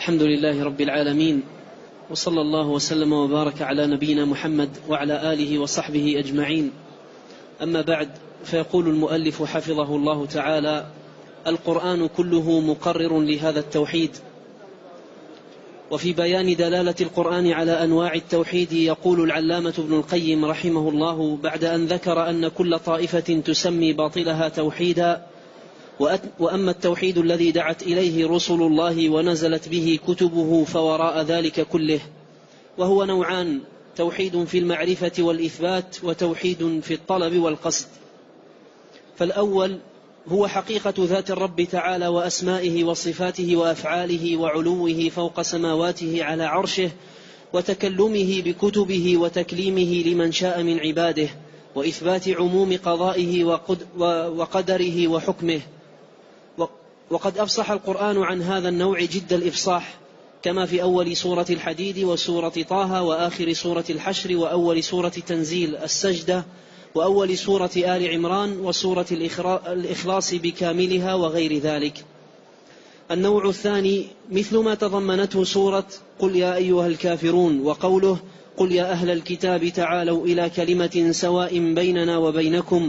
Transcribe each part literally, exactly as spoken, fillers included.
الحمد لله رب العالمين، وصلى الله وسلم وبارك على نبينا محمد وعلى آله وصحبه أجمعين. أما بعد، فيقول المؤلف حفظه الله تعالى: القرآن كله مقرر لهذا التوحيد. وفي بيان دلالة القرآن على أنواع التوحيد يقول العلامة ابن القيم رحمه الله بعد أن ذكر أن كل طائفة تسمي باطلها توحيدا، وأما التوحيد الذي دعت إليه رسل الله ونزلت به كتبه فوراء ذلك كله، وهو نوعان: توحيد في المعرفة والإثبات، وتوحيد في الطلب والقصد. فالأول هو حقيقة ذات الرب تعالى وأسمائه وصفاته وأفعاله وعلوه فوق سماواته على عرشه، وتكلمه بكتبه وتكليمه لمن شاء من عباده، وإثبات عموم قضائه وقدره وحكمه. وقد أفصح القرآن عن هذا النوع جد الإفصاح، كما في أول سورة الحديد وسورة طه وآخر سورة الحشر وأول سورة تنزيل السجدة وأول سورة آل عمران وسورة الإخلاص بكاملها وغير ذلك. النوع الثاني مثل ما تضمنته سورة قل يا أيها الكافرون، وقوله قل يا أهل الكتاب تعالوا إلى كلمة سواء بيننا وبينكم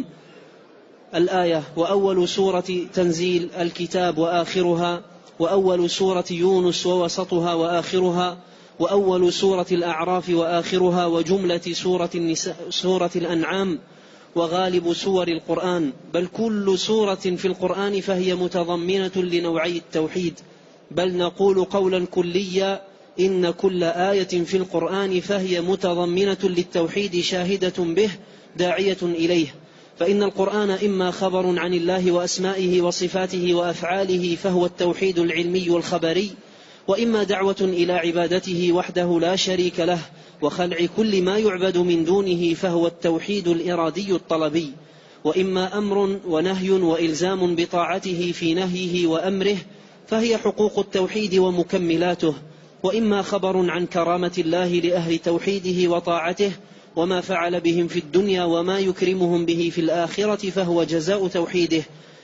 الآية، وأول سورة تنزيل الكتاب وآخرها، وأول سورة يونس ووسطها وآخرها، وأول سورة الأعراف وآخرها، وجملة سورة, النساء سورة الأنعام، وغالب سور القرآن، بل كل سورة في القرآن فهي متضمنة لنوعي التوحيد، بل نقول قولا كليا إن كل آية في القرآن فهي متضمنة للتوحيد شاهدة به داعية إليه. فإن القرآن إما خبر عن الله وأسمائه وصفاته وأفعاله فهو التوحيد العلمي الخبري، وإما دعوة إلى عبادته وحده لا شريك له وخلع كل ما يعبد من دونه فهو التوحيد الإرادي الطلبي، وإما أمر ونهي وإلزام بطاعته في نهيه وأمره فهي حقوق التوحيد ومكملاته، وإما خبر عن كرامة الله لأهل توحيده وطاعته وما فعل بهم في الدنيا وما يكرمهم به في الآخرة فهو جزاء توحيده،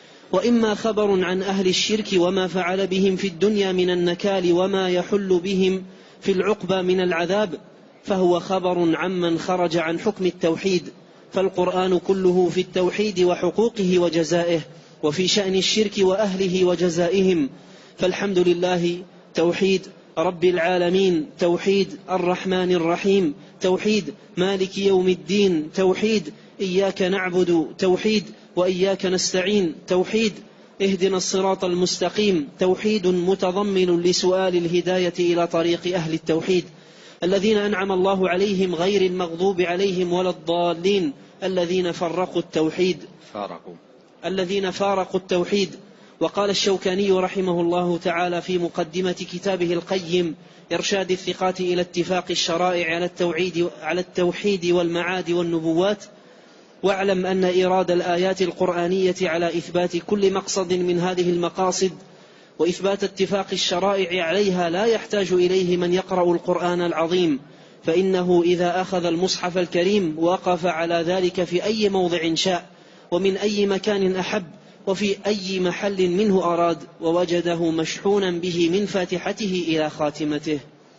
وإما خبر عن أهل الشرك وما فعل بهم في الدنيا من النكال وما يحل بهم في العقبى من العذاب فهو خبر عمن خرج عن حكم التوحيد. فالقرآن كله في التوحيد وحقوقه وجزائه، وفي شأن الشرك وأهله وجزائهم. فالحمد لله توحيد رب العالمين، توحيد الرحمن الرحيم، توحيد مالك يوم الدين، توحيد إياك نعبد، توحيد وإياك نستعين، توحيد اهدنا الصراط المستقيم، توحيد متضمن لسؤال الهداية إلى طريق أهل التوحيد الذين أنعم الله عليهم غير المغضوب عليهم ولا الضالين، الذين فرقوا التوحيد فارقوا الذين فارقوا التوحيد. وقال الشوكاني رحمه الله تعالى في مقدمة كتابه القيم إرشاد الثقات إلى اتفاق الشرائع على التوحيد, على التوحيد والمعاد والنبوات: واعلم أن إيراد الآيات القرآنية على إثبات كل مقصد من هذه المقاصد وإثبات اتفاق الشرائع عليها لا يحتاج إليه من يقرأ القرآن العظيم، فإنه إذا أخذ المصحف الكريم وقف على ذلك في أي موضع شاء ومن أي مكان أحب وفي أي محل منه أراد، ووجده مشحونا به من فاتحته إلى خاتمته.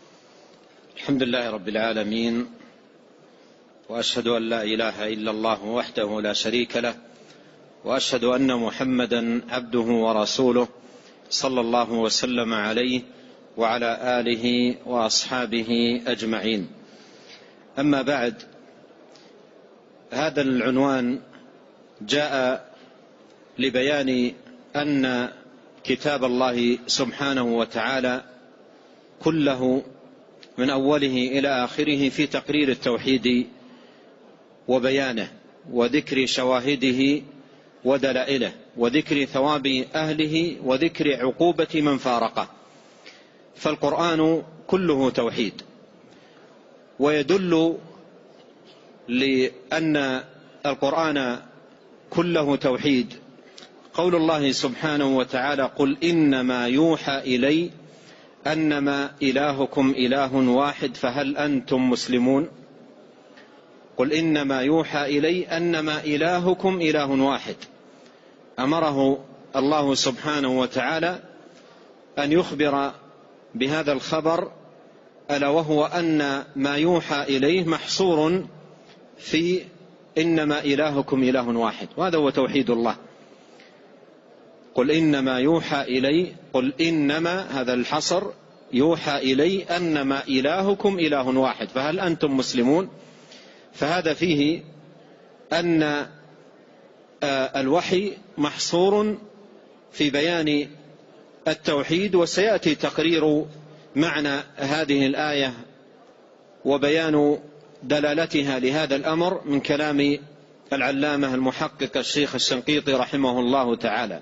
الحمد لله رب العالمين، وأشهد أن لا إله إلا الله وحده لا شريك له، وأشهد أن محمدا عبده ورسوله صلى الله وسلم عليه وعلى آله وأصحابه أجمعين. أما بعد، هذا العنوان جاء لبيان أن كتاب الله سبحانه وتعالى كله من أوله إلى آخره في تقرير التوحيد وبيانه وذكر شواهده ودلائله وذكر ثواب أهله وذكر عقوبة من فارقه. فالقرآن كله توحيد، ويدل لأن القرآن كله توحيد قول الله سبحانه وتعالى: قل إنما يوحى إلي أنما إلهكم إله واحد فهل أنتم مسلمون. قل إنما يوحى إلي أنما إلهكم إله واحد. أمره الله سبحانه وتعالى أن يخبر بهذا الخبر، ألا وهو أن ما يوحى إليه محصور في إنما إلهكم إله واحد، وهذا هو توحيد الله. قل إنما يوحى إلي، قل إنما هذا الحصر، يوحى إلي أنما إلهكم إله واحد، فهل أنتم مسلمون؟ فهذا فيه أن الوحي محصور في بيان التوحيد، وسيأتي تقرير معنى هذه الآية وبيان دلالتها لهذا الأمر من كلام العلامة المحقق الشيخ الشنقيطي رحمه الله تعالى.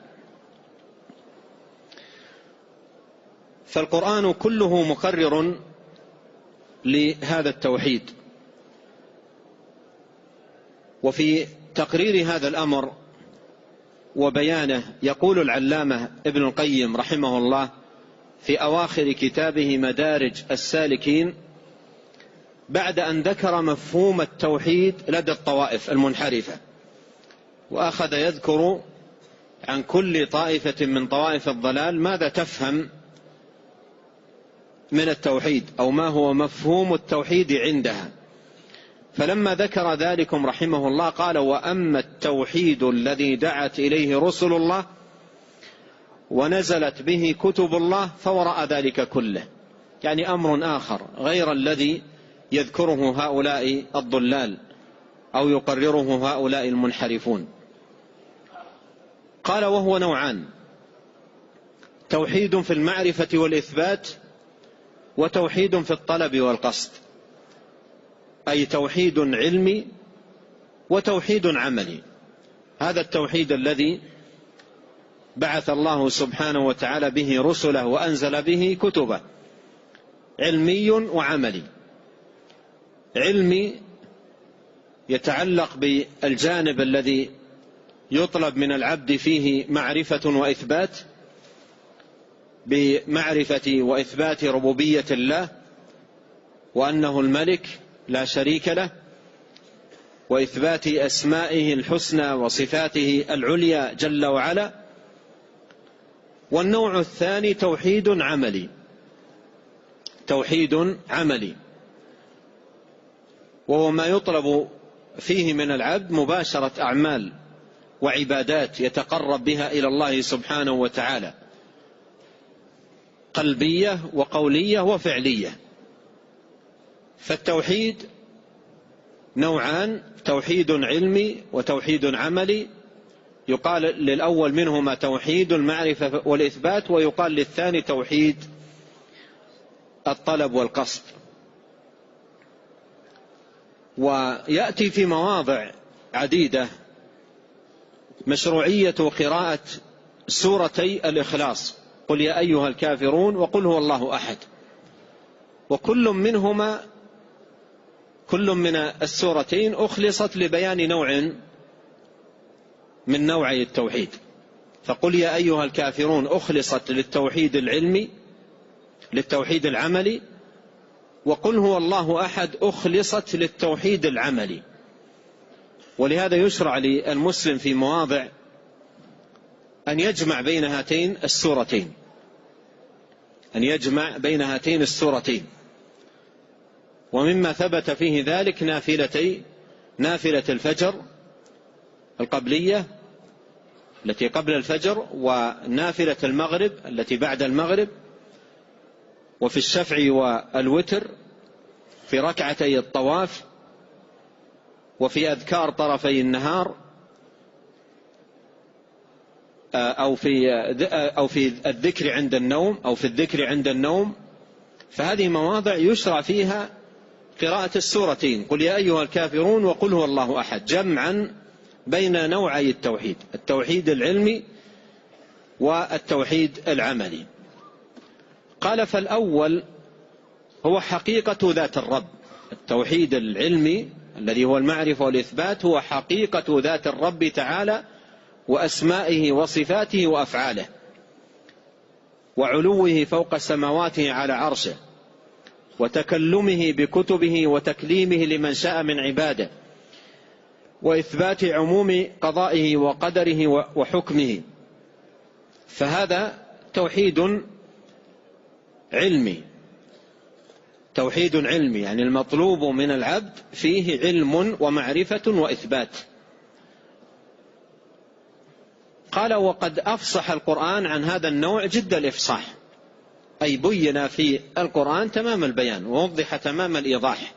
فالقرآن كله مقرر لهذا التوحيد. وفي تقرير هذا الأمر وبيانه يقول العلامة ابن القيم رحمه الله في أواخر كتابه مدارج السالكين، بعد أن ذكر مفهوم التوحيد لدى الطوائف المنحرفة، وأخذ يذكر عن كل طائفة من طوائف الضلال ماذا تفهم من التوحيد أو ما هو مفهوم التوحيد عندها. فلما ذكر ذلكم رحمه الله قال: وأما التوحيد الذي دعت إليه رسل الله ونزلت به كتب الله فوراء ذلك كله، يعني أمر آخر غير الذي يذكره هؤلاء الضلال أو يقرره هؤلاء المنحرفون. قال: وهو نوعان: توحيد في المعرفة والإثبات، وتوحيد في الطلب والقصد، أي توحيد علمي وتوحيد عملي. هذا التوحيد الذي بعث الله سبحانه وتعالى به رسله وأنزل به كتبه، علمي وعملي. علمي يتعلق بالجانب الذي يطلب من العبد فيه معرفة وإثبات، بمعرفة وإثبات ربوبية الله وأنه الملك لا شريك له، وإثبات أسمائه الحسنى وصفاته العليا جل وعلا. والنوع الثاني توحيد عملي، توحيد عملي وهو ما يطلب فيه من العبد مباشرة أعمال وعبادات يتقرب بها إلى الله سبحانه وتعالى، قلبية وقولية وفعلية. فالتوحيد نوعان: توحيد علمي وتوحيد عملي. يقال للأول منهما توحيد المعرفة والإثبات، ويقال للثاني توحيد الطلب والقصد. ويأتي في مواضع عديدة مشروعية قراءة سورتي الإخلاص، قل يا أيها الكافرون وقل هو الله أحد، وكل منهما كل من السورتين أخلصت لبيان نوع من نوعي التوحيد. فقل يا أيها الكافرون أخلصت للتوحيد العلمي، للتوحيد العملي، وقل هو الله أحد أخلصت للتوحيد العملي. ولهذا يشرع للمسلم في مواضع أن يجمع بين هاتين السورتين، أن يجمع بين هاتين السورتين. ومما ثبت فيه ذلك نافلتي نافلة الفجر القبلية التي قبل الفجر، ونافلة المغرب التي بعد المغرب، وفي الشفع والوتر، في ركعتي الطواف، وفي أذكار طرفي النهار، أو في أو في الذكر عند النوم، أو في الذكر عند النوم. فهذه مواضع يشرع فيها قراءة السورتين، قل يا أيها الكافرون وقل هو الله أحد، جمعا بين نوعي التوحيد، التوحيد العلمي والتوحيد العملي. قال: فالأول هو حقيقة ذات الرب. التوحيد العلمي الذي هو المعرفة والإثبات هو حقيقة ذات الرب تعالى وأسمائه وصفاته وأفعاله، وعلوه فوق سماواته على عرشه، وتكلمه بكتبه وتكليمه لمن شاء من عباده، وإثبات عموم قضائه وقدره وحكمه. فهذا توحيد علمي، توحيد علمي، يعني المطلوب من العبد فيه علم ومعرفة وإثبات. قال: وقد أفصح القرآن عن هذا النوع جد الإفصاح، أي بين في القرآن تمام البيان ووضح تمام الإيضاح،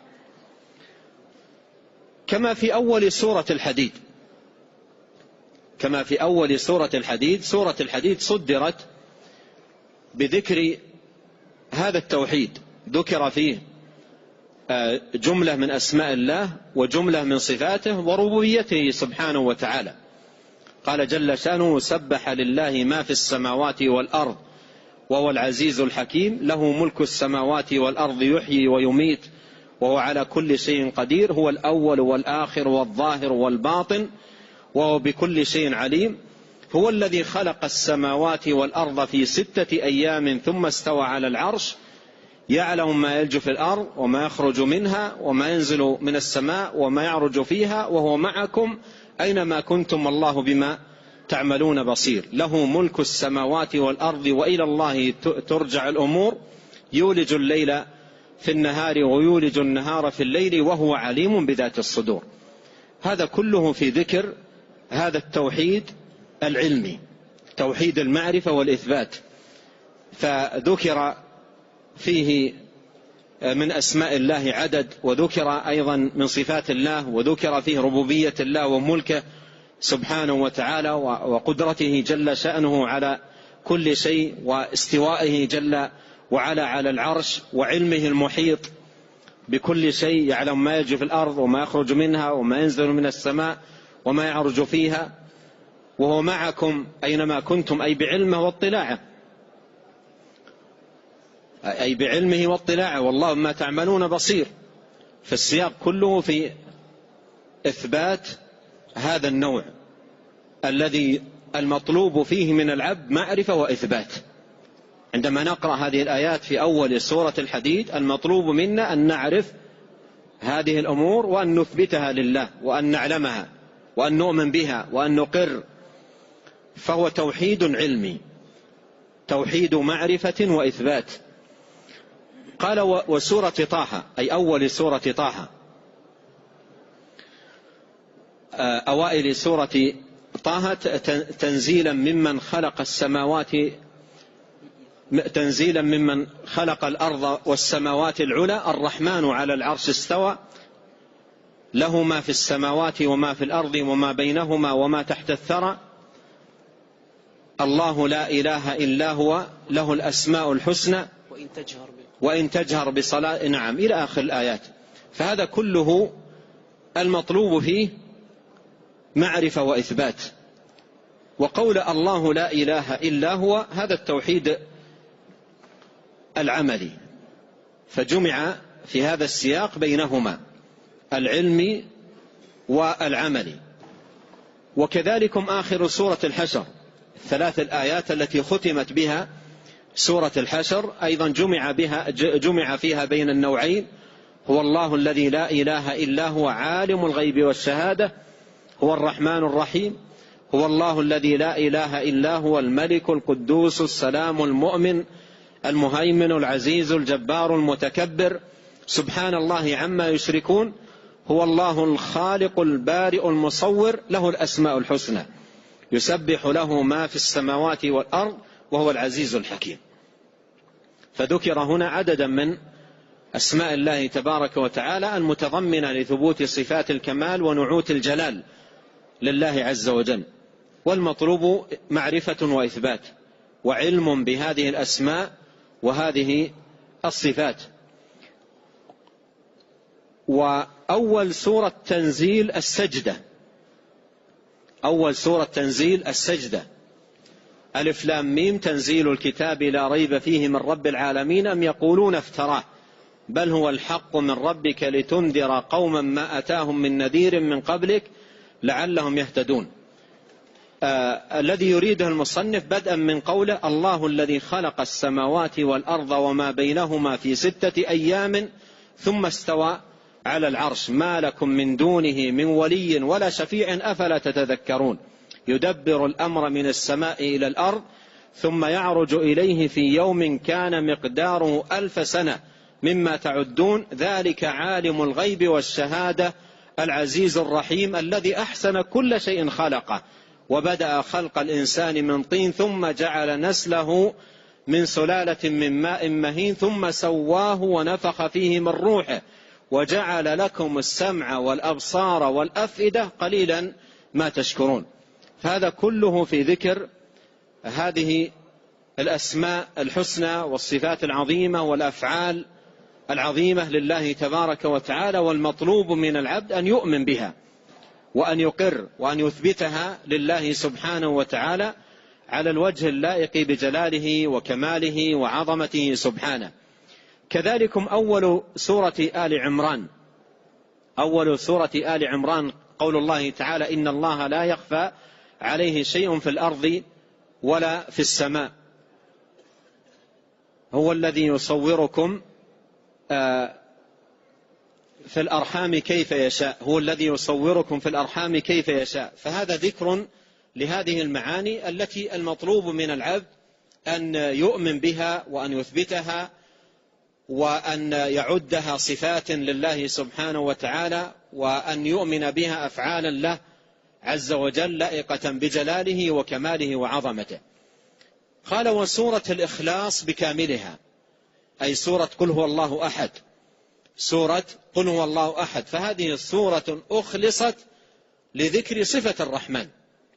كما في أول سورة الحديد. كما في أول سورة الحديد. سورة الحديد صدرت بذكر هذا التوحيد، ذكر فيه جملة من أسماء الله وجملة من صفاته وربوبيته سبحانه وتعالى. قال جل شأنه: سبح لله ما في السماوات والأرض وهو العزيز الحكيم، له ملك السماوات والأرض يحيي ويميت وهو على كل شيء قدير، هو الأول والآخر والظاهر والباطن وهو بكل شيء عليم، هو الذي خلق السماوات والأرض في ستة أيام ثم استوى على العرش، يعلم ما يلج في الأرض وما يخرج منها وما ينزل من السماء وما يعرج فيها وهو معكم أينما كنتم والله بما تعملون بصير، له ملك السماوات والأرض وإلى الله ترجع الأمور، يولج الليل في النهار ويولج النهار في الليل وهو عليم بذات الصدور. هذا كله في ذكر هذا التوحيد العلمي، توحيد المعرفة والإثبات. فذكر فيه من أسماء الله عدد، وذكر أيضا من صفات الله، وذكر فيه ربوبية الله وملكه سبحانه وتعالى وقدرته جل شأنه على كل شيء، واستوائه جل وعلا على العرش، وعلمه المحيط بكل شيء، يعلم ما يجري في الأرض وما يخرج منها وما ينزل من السماء وما يعرج فيها، وهو معكم أينما كنتم، أي بعلمه واطلاعه، أي بعلمه واطلاعه، والله ما تعملون بصير. فالسياق كله في إثبات هذا النوع الذي المطلوب فيه من العبد معرفة وإثبات. عندما نقرأ هذه الآيات في أول سورة الحديد، المطلوب منا أن نعرف هذه الأمور وأن نثبتها لله وأن نعلمها وأن نؤمن بها وأن نقر. فهو توحيد علمي، توحيد معرفة وإثبات. قال: وسورة طه، أي أول سورة طه، أوائل سورة طه، تنزيلا ممن خلق السماوات، تنزيلا ممن خلق الأرض والسماوات العلى، الرحمن على العرش استوى، له ما في السماوات وما في الأرض وما بينهما وما تحت الثرى، الله لا إله إلا هو له الأسماء الحسنى وإن تجهر وإن تجهر بصلاة، نعم، إلى آخر الآيات. فهذا كله المطلوب فيه معرفة وإثبات. وقول الله لا إله إلا هو، هذا التوحيد العملي، فجمع في هذا السياق بينهما العلمي والعملي. وكذلكم آخر سورة الحشر، الثلاث الآيات التي ختمت بها سورة الحشر أيضا جمع بها جمع فيها بين النوعين: هو الله الذي لا إله إلا هو عالم الغيب والشهادة، هو الرحمن الرحيم، هو الله الذي لا إله إلا هو الملك القدوس السلام المؤمن المهيمن العزيز الجبار المتكبر، سبحان الله عما يشركون، هو الله الخالق البارئ المصور، له الأسماء الحسنى، يسبح له ما في السماوات والأرض وهو العزيز الحكيم. فذكر هنا عددا من أسماء الله تبارك وتعالى المتضمنة لثبوت صفات الكمال ونعوت الجلال لله عز وجل. والمطلوب معرفة وإثبات وعلم بهذه الأسماء وهذه الصفات. وأول سورة تنزيل السجدة، أول سورة تنزيل السجدة، ألف لام ميم، تنزيل الكتاب لا ريب فيه من رب العالمين أم يقولون افتراه بل هو الحق من ربك لتنذر قوما ما أتاهم من نذير من قبلك لعلهم يهتدون. آه الذي يريده المصنف بدءا من قوله: الله الذي خلق السماوات والأرض وما بينهما في ستة أيام ثم استوى على العرش ما لكم من دونه من ولي ولا شفيع أفلا تتذكرون، يدبر الأمر من السماء إلى الأرض ثم يعرج إليه في يوم كان مقداره ألف سنة مما تعدون ذلك عالم الغيب والشهادة العزيز الرحيم الذي أحسن كل شيء خلقه وبدأ خلق الإنسان من طين ثم جعل نسله من سلالة من ماء مهين ثم سواه ونفخ فيه من روحه وجعل لكم السمع والأبصار والأفئدة قليلا ما تشكرون. فهذا كله في ذكر هذه الأسماء الحسنى والصفات العظيمة والأفعال العظيمة لله تبارك وتعالى، والمطلوب من العبد أن يؤمن بها وأن يقر وأن يثبتها لله سبحانه وتعالى على الوجه اللائق بجلاله وكماله وعظمته سبحانه. كذلكم أول سورة آل عمران، أول سورة آل عمران قول الله تعالى إن الله لا يخفى عليه شيء في الأرض ولا في السماء هو الذي يصوركم في الأرحام كيف يشاء هو الذي يصوركم في الأرحام كيف يشاء. فهذا ذكر لهذه المعاني التي المطلوب من العبد أن يؤمن بها وأن يثبتها وأن يعدها صفات لله سبحانه وتعالى وأن يؤمن بها أفعالا له عز وجل لائقة بجلاله وكماله وعظمته. قال وسورة الإخلاص بكاملها أي سورة قل هو الله أحد، سورة قل هو الله أحد، فهذه سورة أخلصت لذكر صفة الرحمن.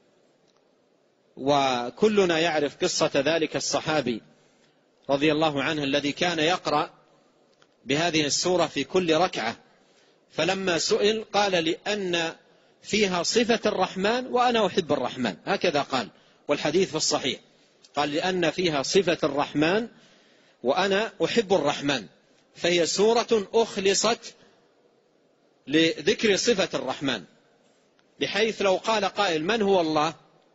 وكلنا يعرف قصة ذلك الصحابي رضي الله عنه الذي كان يقرأ بهذه السورة في كل ركعة، فلما سئل قال لأن فيها صفة الرحمن وأنا أحب الرحمن، هكذا قال، والحديث في الصحيح، قال لأن فيها صفة الرحمن وأنا أحب الرحمن، فهي سورة أخلصت لذكر صفة الرحمن، بحيث لو قال قائل من هو الله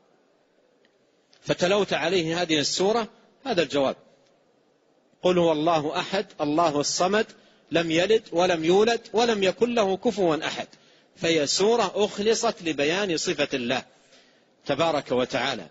فتلوت عليه هذه السورة هذا الجواب، قل هو الله أحد الله الصمد لم يلد ولم يولد ولم يكن له كفوا أحد، فهي سورة أخلصت لبيان صفة الله تبارك وتعالى.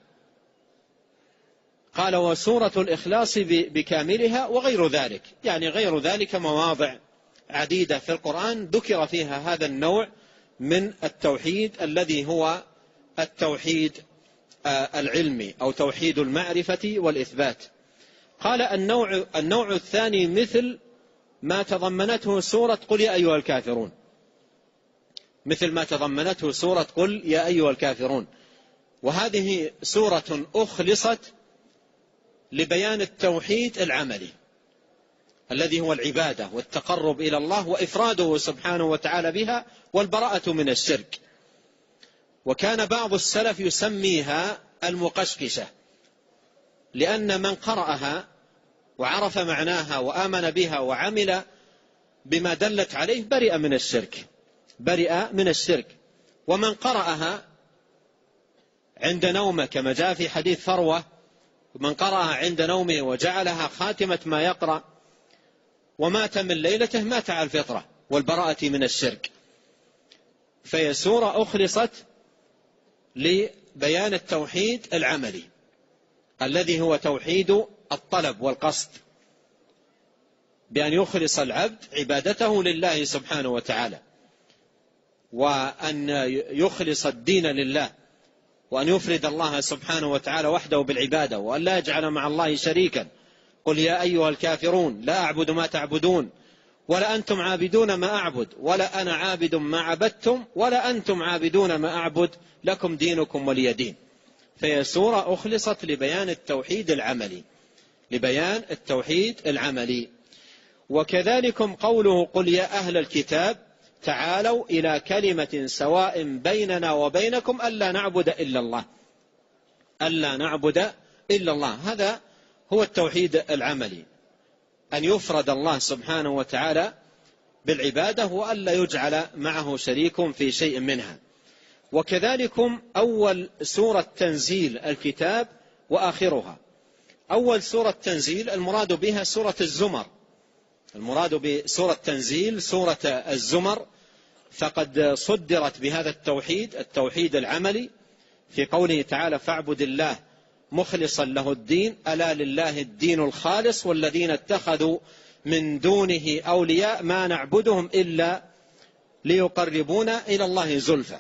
قال وسورة الإخلاص بكاملها وغير ذلك، يعني غير ذلك مواضع عديدة في القرآن ذكر فيها هذا النوع من التوحيد الذي هو التوحيد العلمي أو توحيد المعرفة والإثبات. قال النوع, النوع الثاني مثل ما تضمنته سورة قل يا أيها الكافرون، مثل ما تضمنته سورة قل يا أيها الكافرون، وهذه سورة أخلصت لبيان التوحيد العملي الذي هو العبادة والتقرب إلى الله وإفراده سبحانه وتعالى بها والبراءة من الشرك. وكان بعض السلف يسميها المقشقشة، لأن من قرأها وعرف معناها وآمن بها وعمل بما دلت عليه برئ من الشرك، برئ من الشرك. ومن قرأها عند نومه كما جاء في حديث فروة، من قرأها عند نومه وجعلها خاتمة ما يقرأ ومات من ليلته مات على الفطرة والبراءة من الشرك. فهي سورة أخلصت لبيان التوحيد العملي الذي هو توحيد الطلب والقصد، بأن يخلص العبد عبادته لله سبحانه وتعالى، وأن يخلص الدين لله، وأن يفرد الله سبحانه وتعالى وحده بالعبادة، وأن لا يجعل مع الله شريكا. قل يا أيها الكافرون لا أعبد ما تعبدون ولا أنتم عابدون ما أعبد ولا أنا عابد ما عبدتم ولا أنتم عابدون ما أعبد لكم دينكم ولي دين. فهي سورة أخلصت لبيان التوحيد العملي، لبيان التوحيد العملي. وكذلكم قوله قل يا أهل الكتاب تعالوا إلى كلمة سواء بيننا وبينكم ألا نعبد إلا الله، ألا نعبد إلا الله، هذا هو التوحيد العملي، أن يفرد الله سبحانه وتعالى بالعبادة وألا يجعل معه شريك في شيء منها. وكذلكم أول سورة تنزيل الكتاب وآخرها. أول سورة تنزيل المراد بها سورة الزمر، المراد بسورة تنزيل سورة الزمر، فقد صدرت بهذا التوحيد التوحيد العملي في قوله تعالى فاعبد الله مخلصا له الدين ألا لله الدين الخالص والذين اتخذوا من دونه أولياء ما نعبدهم إلا ليقربونا إلى الله زلفى.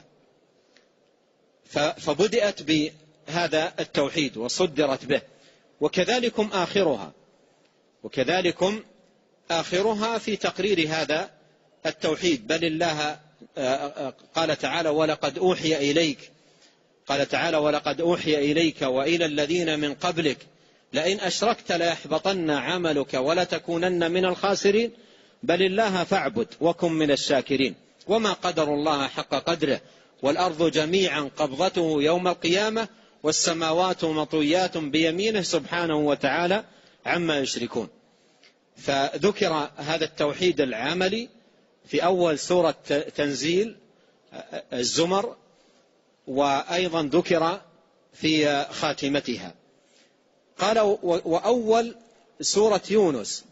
فبدأت بهذا التوحيد وصدرت به. وكذلكم آخرها وكذلكم آخرها في تقرير هذا التوحيد. بل الله قال تعالى ولقد أوحي إليك قال تعالى ولقد أوحي إليك وإلى الذين من قبلك لئن أشركت ليحبطن عملك ولتكونن من الخاسرين بل الله فاعبد وكن من الشاكرين وما قدر الله حق قدره والأرض جميعا قبضته يوم القيامة والسماوات مطويات بيمينه سبحانه وتعالى عما يشركون. فذكر هذا التوحيد العملي في أول سورة تنزيل الزمر، وأيضا ذكر في خاتمتها. قال وأول سورة يونس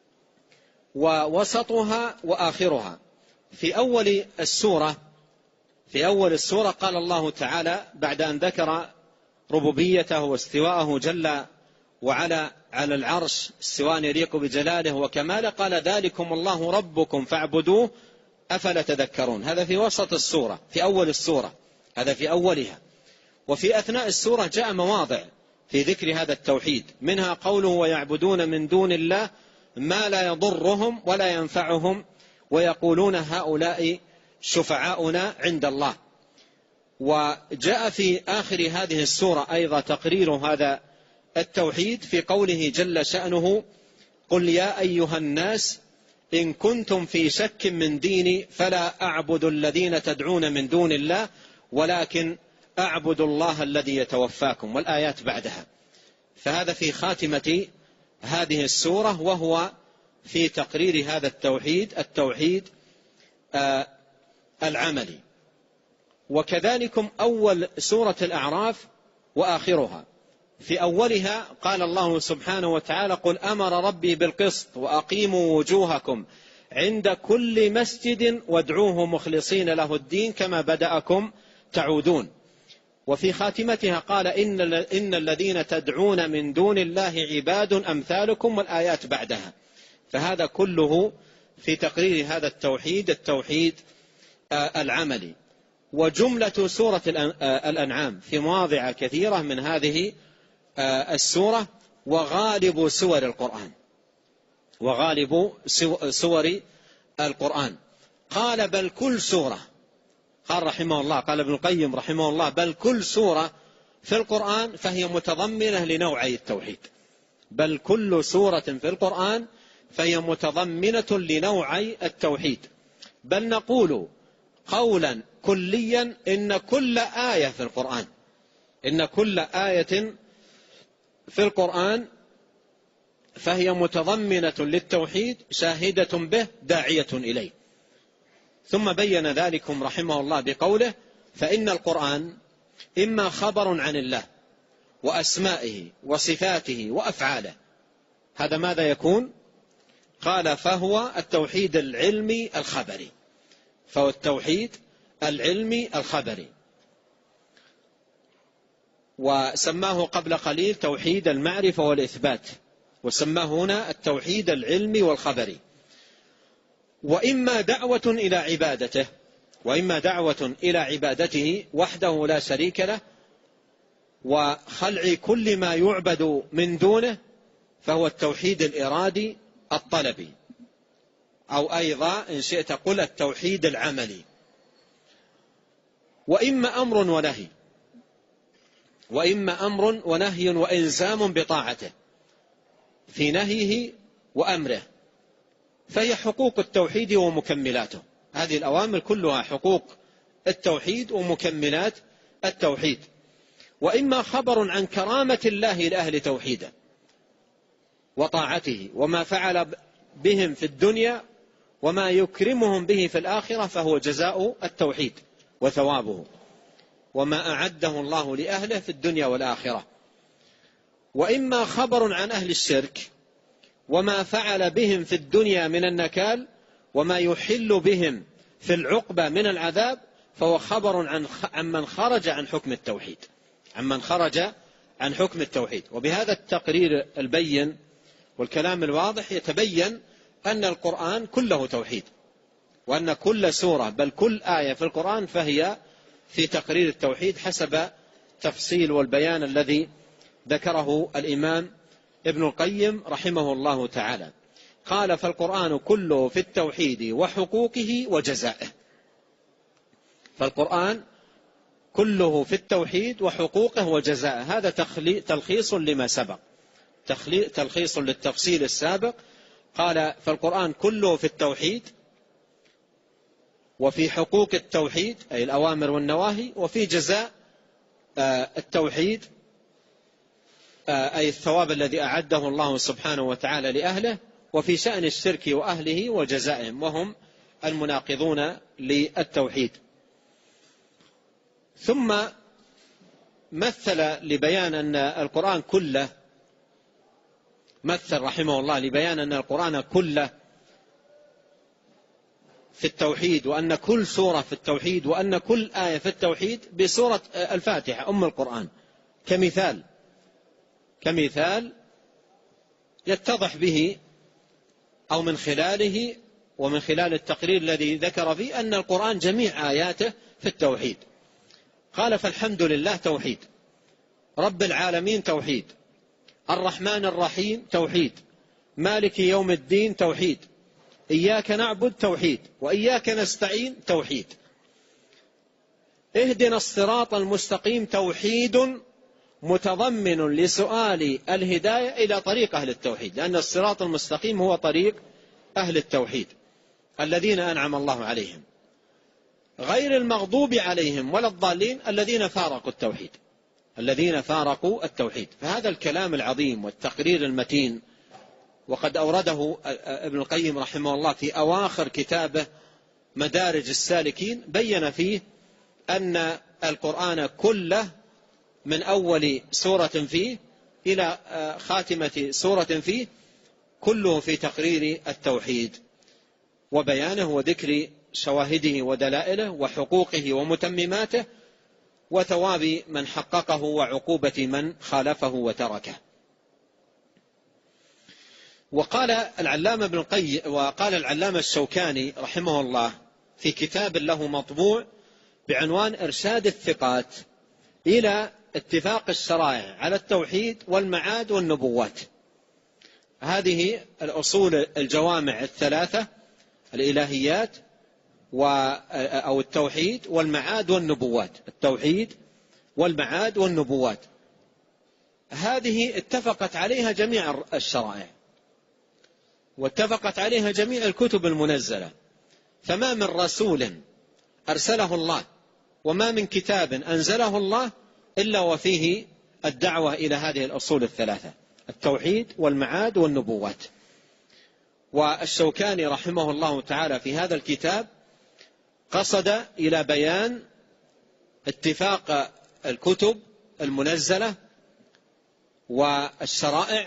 ووسطها وآخرها. في أول السورة في أول السورة قال الله تعالى بعد أن ذكر ربوبيته واستواءه جل وعلا على العرش استواء يليق بجلاله وكماله، قال ذلكم الله ربكم فاعبدوه أفلا تذكرون. هذا في وسط السورة في أول السورة، هذا في أولها. وفي أثناء السورة جاء مواضع في ذكر هذا التوحيد، منها قوله ويعبدون من دون الله ما لا يضرهم ولا ينفعهم ويقولون هؤلاء شفعاؤنا عند الله. وجاء في آخر هذه السورة أيضا تقرير هذا التوحيد في قوله جل شأنه قل يا أيها الناس إن كنتم في شك من ديني فلا أعبد الذين تدعون من دون الله ولكن أعبد الله الذي يتوفاكم، والآيات بعدها. فهذا في خاتمة هذه السورة، وهو في تقرير هذا التوحيد التوحيد آه العملي. وكذلكم أول سورة الأعراف وآخرها. في أولها قال الله سبحانه وتعالى قل أمر ربي بالقسط وأقيموا وجوهكم عند كل مسجد وادعوه مخلصين له الدين كما بدأكم تعودون. وفي خاتمتها قال إن, إن الذين تدعون من دون الله عباد أمثالكم، والآيات بعدها. فهذا كله في تقرير هذا التوحيد التوحيد العملي. وجملة سورة الأنعام في مواضع كثيرة من هذه السورة وغالب سور القرآن وغالب سور القرآن قال بل كل سورة، قال رحمه الله قال ابن القيم رحمه الله بل كل سورة في القرآن فهي متضمنة لنوعي التوحيد. بل كل سورة في القرآن فهي متضمنة لنوعي التوحيد. بل نقول قولا كليا إن كل آية في القرآن إن كل آية في القرآن فهي متضمنة للتوحيد شاهدة به داعية إليه. ثم بين ذلكم رحمه الله بقوله فإن القرآن إما خبر عن الله وأسمائه وصفاته وأفعاله. هذا ماذا يكون؟ قال فهو التوحيد العلمي الخبري فهو التوحيد العلمي الخبري. وسماه قبل قليل توحيد المعرفة والإثبات، وسماه هنا التوحيد العلمي والخبري. وإما دعوة إلى عبادته وإما دعوة إلى عبادته وحده لا شريك له وخلع كل ما يعبد من دونه، فهو التوحيد الإرادي الطلبي، أو أيضا إن شئت قل التوحيد العملي. وإما أمر ونهي وإما أمر ونهي وإلزام بطاعته في نهيه وأمره، فهي حقوق التوحيد ومكملاته. هذه الأوامر كلها حقوق التوحيد ومكملات التوحيد. وإما خبر عن كرامة الله لأهل توحيده وطاعته وما فعل بهم في الدنيا وما يكرمهم به في الآخرة، فهو جزاء التوحيد وثوابه وما أعده الله لأهله في الدنيا والآخرة. وإما خبر عن أهل الشرك وما فعل بهم في الدنيا من النكال وما يحل بهم في العقبة من العذاب، فهو خبر عن عن من خرج عن حكم التوحيد عن من خرج عن حكم التوحيد. وبهذا التقرير البين والكلام الواضح يتبين أن القرآن كله توحيد، وأن كل سورة بل كل آية في القرآن فهي في تقرير التوحيد حسب تفصيل والبيان الذي ذكره الإمام ابن القيم رحمه الله تعالى. قال: فالقرآن كله في التوحيد وحقوقه وجزائه. فالقرآن كله في التوحيد وحقوقه وجزائه، هذا تلخيص لما سبق، تلخيص للتفصيل السابق. قال: فالقرآن كله في التوحيد وفي حقوق التوحيد أي الأوامر والنواهي، وفي جزاء التوحيد أي الثواب الذي أعده الله سبحانه وتعالى لأهله، وفي شأن الشرك وأهله وجزائهم وهم المناقضون للتوحيد. ثم مثل لبيان أن القرآن كله مثل رحمه الله لبيان أن القرآن كله في التوحيد، وأن كل سورة في التوحيد، وأن كل آية في التوحيد بسورة الفاتحة أم القرآن كمثال كمثال يتضح به أو من خلاله ومن خلال التقرير الذي ذكر فيه أن القرآن جميع آياته في التوحيد. قال: فالحمد لله توحيد، رب العالمين توحيد، الرحمن الرحيم توحيد، مالك يوم الدين توحيد، إياك نعبد توحيد، وإياك نستعين توحيد، اهدنا الصراط المستقيم توحيد متضمن لسؤال الهداية إلى طريق أهل التوحيد، لأن الصراط المستقيم هو طريق أهل التوحيد الذين أنعم الله عليهم، غير المغضوب عليهم ولا الضالين الذين فارقوا التوحيد الذين فارقوا التوحيد. فهذا الكلام العظيم والتقرير المتين، وقد أورده ابن القيم رحمه الله في أواخر كتابه مدارج السالكين، بين فيه أن القرآن كله من أول سورة فيه إلى خاتمة سورة فيه كله في تقرير التوحيد وبيانه وذكر شواهده ودلائله وحقوقه ومتمماته وثواب من حققه وعقوبة من خالفه وتركه. وقال العلامة ابن القيم وقال العلامة الشوكاني رحمه الله في كتاب له مطبوع بعنوان إرشاد الثقات إلى اتفاق الشرائع على التوحيد والمعاد والنبوات، هذه الأصول الجوامع الثلاثة الإلهيات أو التوحيد والمعاد والنبوات، التوحيد والمعاد والنبوات، هذه اتفقت عليها جميع الشرائع واتفقت عليها جميع الكتب المنزلة، فما من رسول أرسله الله وما من كتاب أنزله الله إلا وفيه الدعوة إلى هذه الأصول الثلاثة، التوحيد والمعاد والنبوات. والشوكاني رحمه الله تعالى في هذا الكتاب قصد إلى بيان اتفاق الكتب المنزلة والشرائع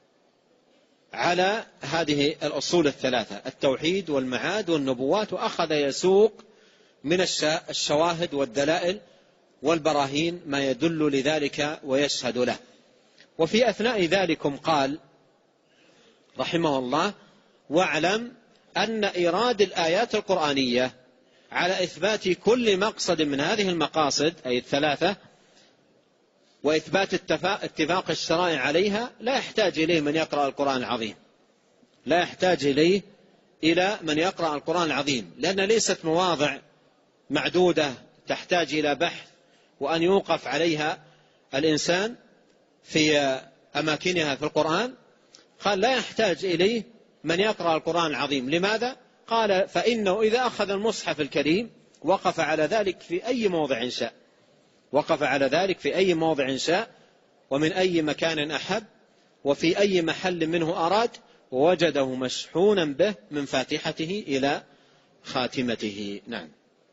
على هذه الأصول الثلاثة، التوحيد والمعاد والنبوات، وأخذ يسوق من الشواهد والدلائل والبراهين ما يدل لذلك ويشهد له. وفي أثناء ذلكم قال رحمه الله: واعلم أن إيراد الآيات القرآنية على إثبات كل مقصد من هذه المقاصد أي الثلاثة وإثبات اتفاق الشرائع عليها لا يحتاج إليه من يقرأ القرآن العظيم لا يحتاج إليه إلى من يقرأ القرآن العظيم لأن ليست مواضع معدودة تحتاج إلى بحث وأن يوقف عليها الإنسان في أماكنها في القرآن. قال لا يحتاج إليه من يقرأ القرآن العظيم. لماذا؟ قال فإنه إذا أخذ المصحف الكريم وقف على ذلك في أي موضع شاء وقف على ذلك في أي موضع شاء ومن أي مكان أحب وفي أي محل منه أراد ووجده مشحونا به من فاتحته إلى خاتمته. نعم.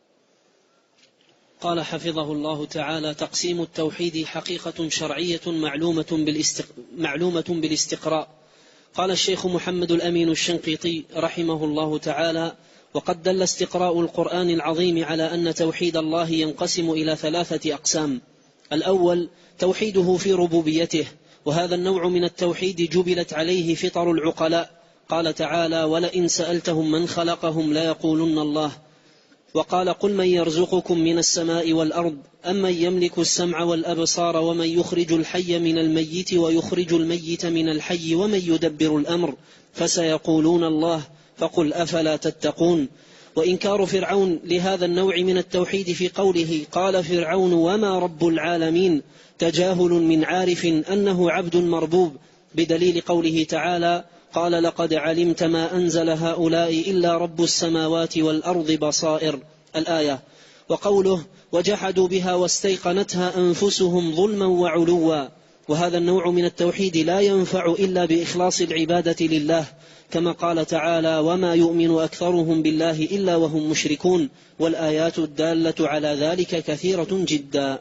قال حفظه الله تعالى: تقسيم التوحيد حقيقة شرعية معلومة, بالاستق... معلومة بالاستقراء. قال الشيخ محمد الأمين الشنقيطي رحمه الله تعالى: وقد دل استقراء القرآن العظيم على أن توحيد الله ينقسم إلى ثلاثة أقسام: الأول توحيده في ربوبيته، وهذا النوع من التوحيد جبلت عليه فطر العقلاء. قال تعالى: ولئن سألتهم من خلقهم ليقولن الله. وقال: قل من يرزقكم من السماء والأرض أمن يملك السمع والأبصار ومن يخرج الحي من الميت ويخرج الميت من الحي ومن يدبر الأمر فسيقولون الله فقل أفلا تتقون. وإنكار فرعون لهذا النوع من التوحيد في قوله: قال فرعون وما رب العالمين، تجاهل من عارف أنه عبد مربوب، بدليل قوله تعالى: قال لقد علمت ما أنزل هؤلاء إلا رب السماوات والأرض بصائر، الآية. وقوله: وجحدوا بها واستيقنتها أنفسهم ظلما وعلوا، وهذا النوع من التوحيد لا ينفع إلا بإخلاص العبادة لله، كما قال تعالى: وما يؤمن أكثرهم بالله إلا وهم مشركون، والآيات الدالة على ذلك كثيرة جدا.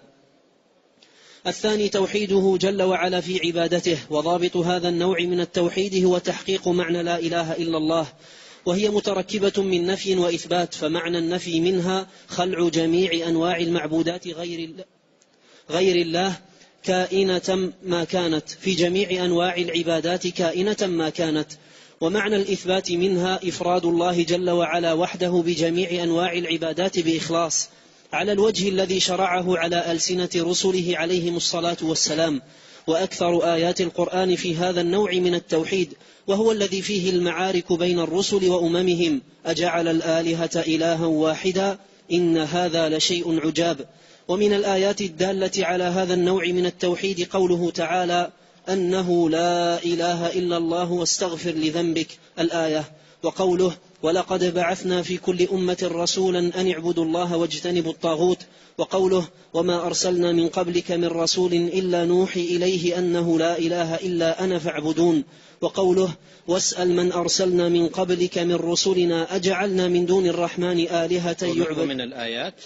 الثاني توحيده جل وعلا في عبادته، وضابط هذا النوع من التوحيد هو تحقيق معنى لا إله إلا الله، وهي متركبة من نفي وإثبات. فمعنى النفي منها خلع جميع أنواع المعبودات غير غير الله كائنة ما كانت، في جميع أنواع العبادات كائنة ما كانت. ومعنى الإثبات منها إفراد الله جل وعلا وحده بجميع أنواع العبادات بإخلاص، على الوجه الذي شرعه على ألسنة رسله عليهم الصلاة والسلام. وأكثر آيات القرآن في هذا النوع من التوحيد، وهو الذي فيه المعارك بين الرسل وأممهم: أجعل الآلهة إلها واحدا إن هذا لشيء عجاب. ومن الآيات الدالة على هذا النوع من التوحيد قوله تعالى: أنه لا إله إلا الله واستغفر لذنبك، الآية. وقوله: ولقد بعثنا في كل أمة رسولا أن اعبدوا الله واجتنبوا الطاغوت. وقوله: وما أرسلنا من قبلك من رسول إلا نوحي إليه أنه لا إله إلا أنا فاعبدون. وقوله: واسأل من أرسلنا من قبلك من رسلنا أجعلنا من دون الرحمن آلهة يعبدون. ومن الآيات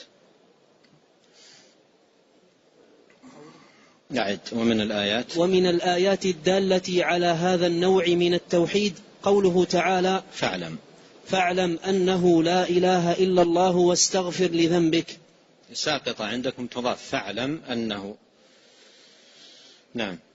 نعد ومن الآيات ومن الآيات الدالة على هذا النوع من التوحيد قوله تعالى: فاعلم فاعلم أنه لا إله إلا الله واستغفر لذنبك. ساقطة عندكم تضاف فاعلم أنه. نعم.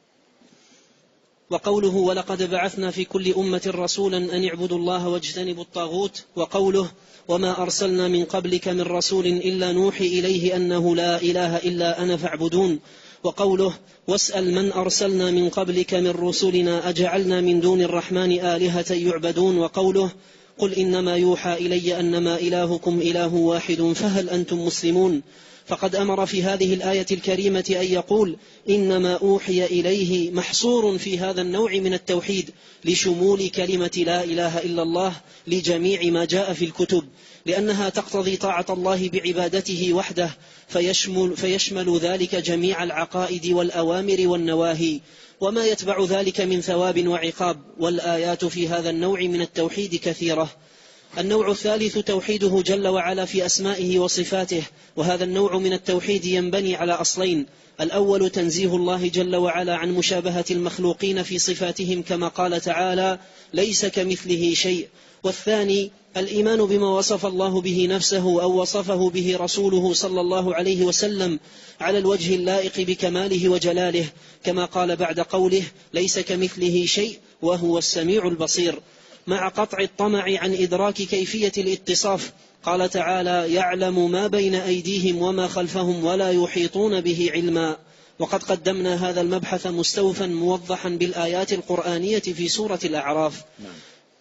وقوله: ولقد بعثنا في كل أمة رسولا أن اعبدوا الله واجتنبوا الطاغوت. وقوله: وما أرسلنا من قبلك من رسول إلا نوحي إليه أنه لا إله إلا أنا فاعبدون. وقوله: واسأل من أرسلنا من قبلك من رسلنا أجعلنا من دون الرحمن آلهة يعبدون. وقوله: قل إنما يوحى إلي أنما إلهكم إله واحد فهل أنتم مسلمون. فقد أمر في هذه الآية الكريمة أن يقول إنما أوحي إليه محصور في هذا النوع من التوحيد، لشمول كلمة لا إله إلا الله لجميع ما جاء في الكتب، لأنها تقتضي طاعة الله بعبادته وحده، فيشمل, فيشمل ذلك جميع العقائد والأوامر والنواهي وما يتبع ذلك من ثواب وعقاب. والآيات في هذا النوع من التوحيد كثيرة. النوع الثالث توحيده جل وعلا في أسمائه وصفاته، وهذا النوع من التوحيد ينبني على أصلين: الأول تنزيه الله جل وعلا عن مشابهة المخلوقين في صفاتهم، كما قال تعالى: ليس كمثله شيء. والثاني الإيمان بما وصف الله به نفسه أو وصفه به رسوله صلى الله عليه وسلم على الوجه اللائق بكماله وجلاله، كما قال بعد قوله: ليس كمثله شيء وهو السميع البصير، مع قطع الطمع عن إدراك كيفية الاتصاف. قال تعالى: يعلم ما بين أيديهم وما خلفهم ولا يحيطون به علما. وقد قدمنا هذا المبحث مستوفا موضحا بالآيات القرآنية في سورة الأعراف. نعم.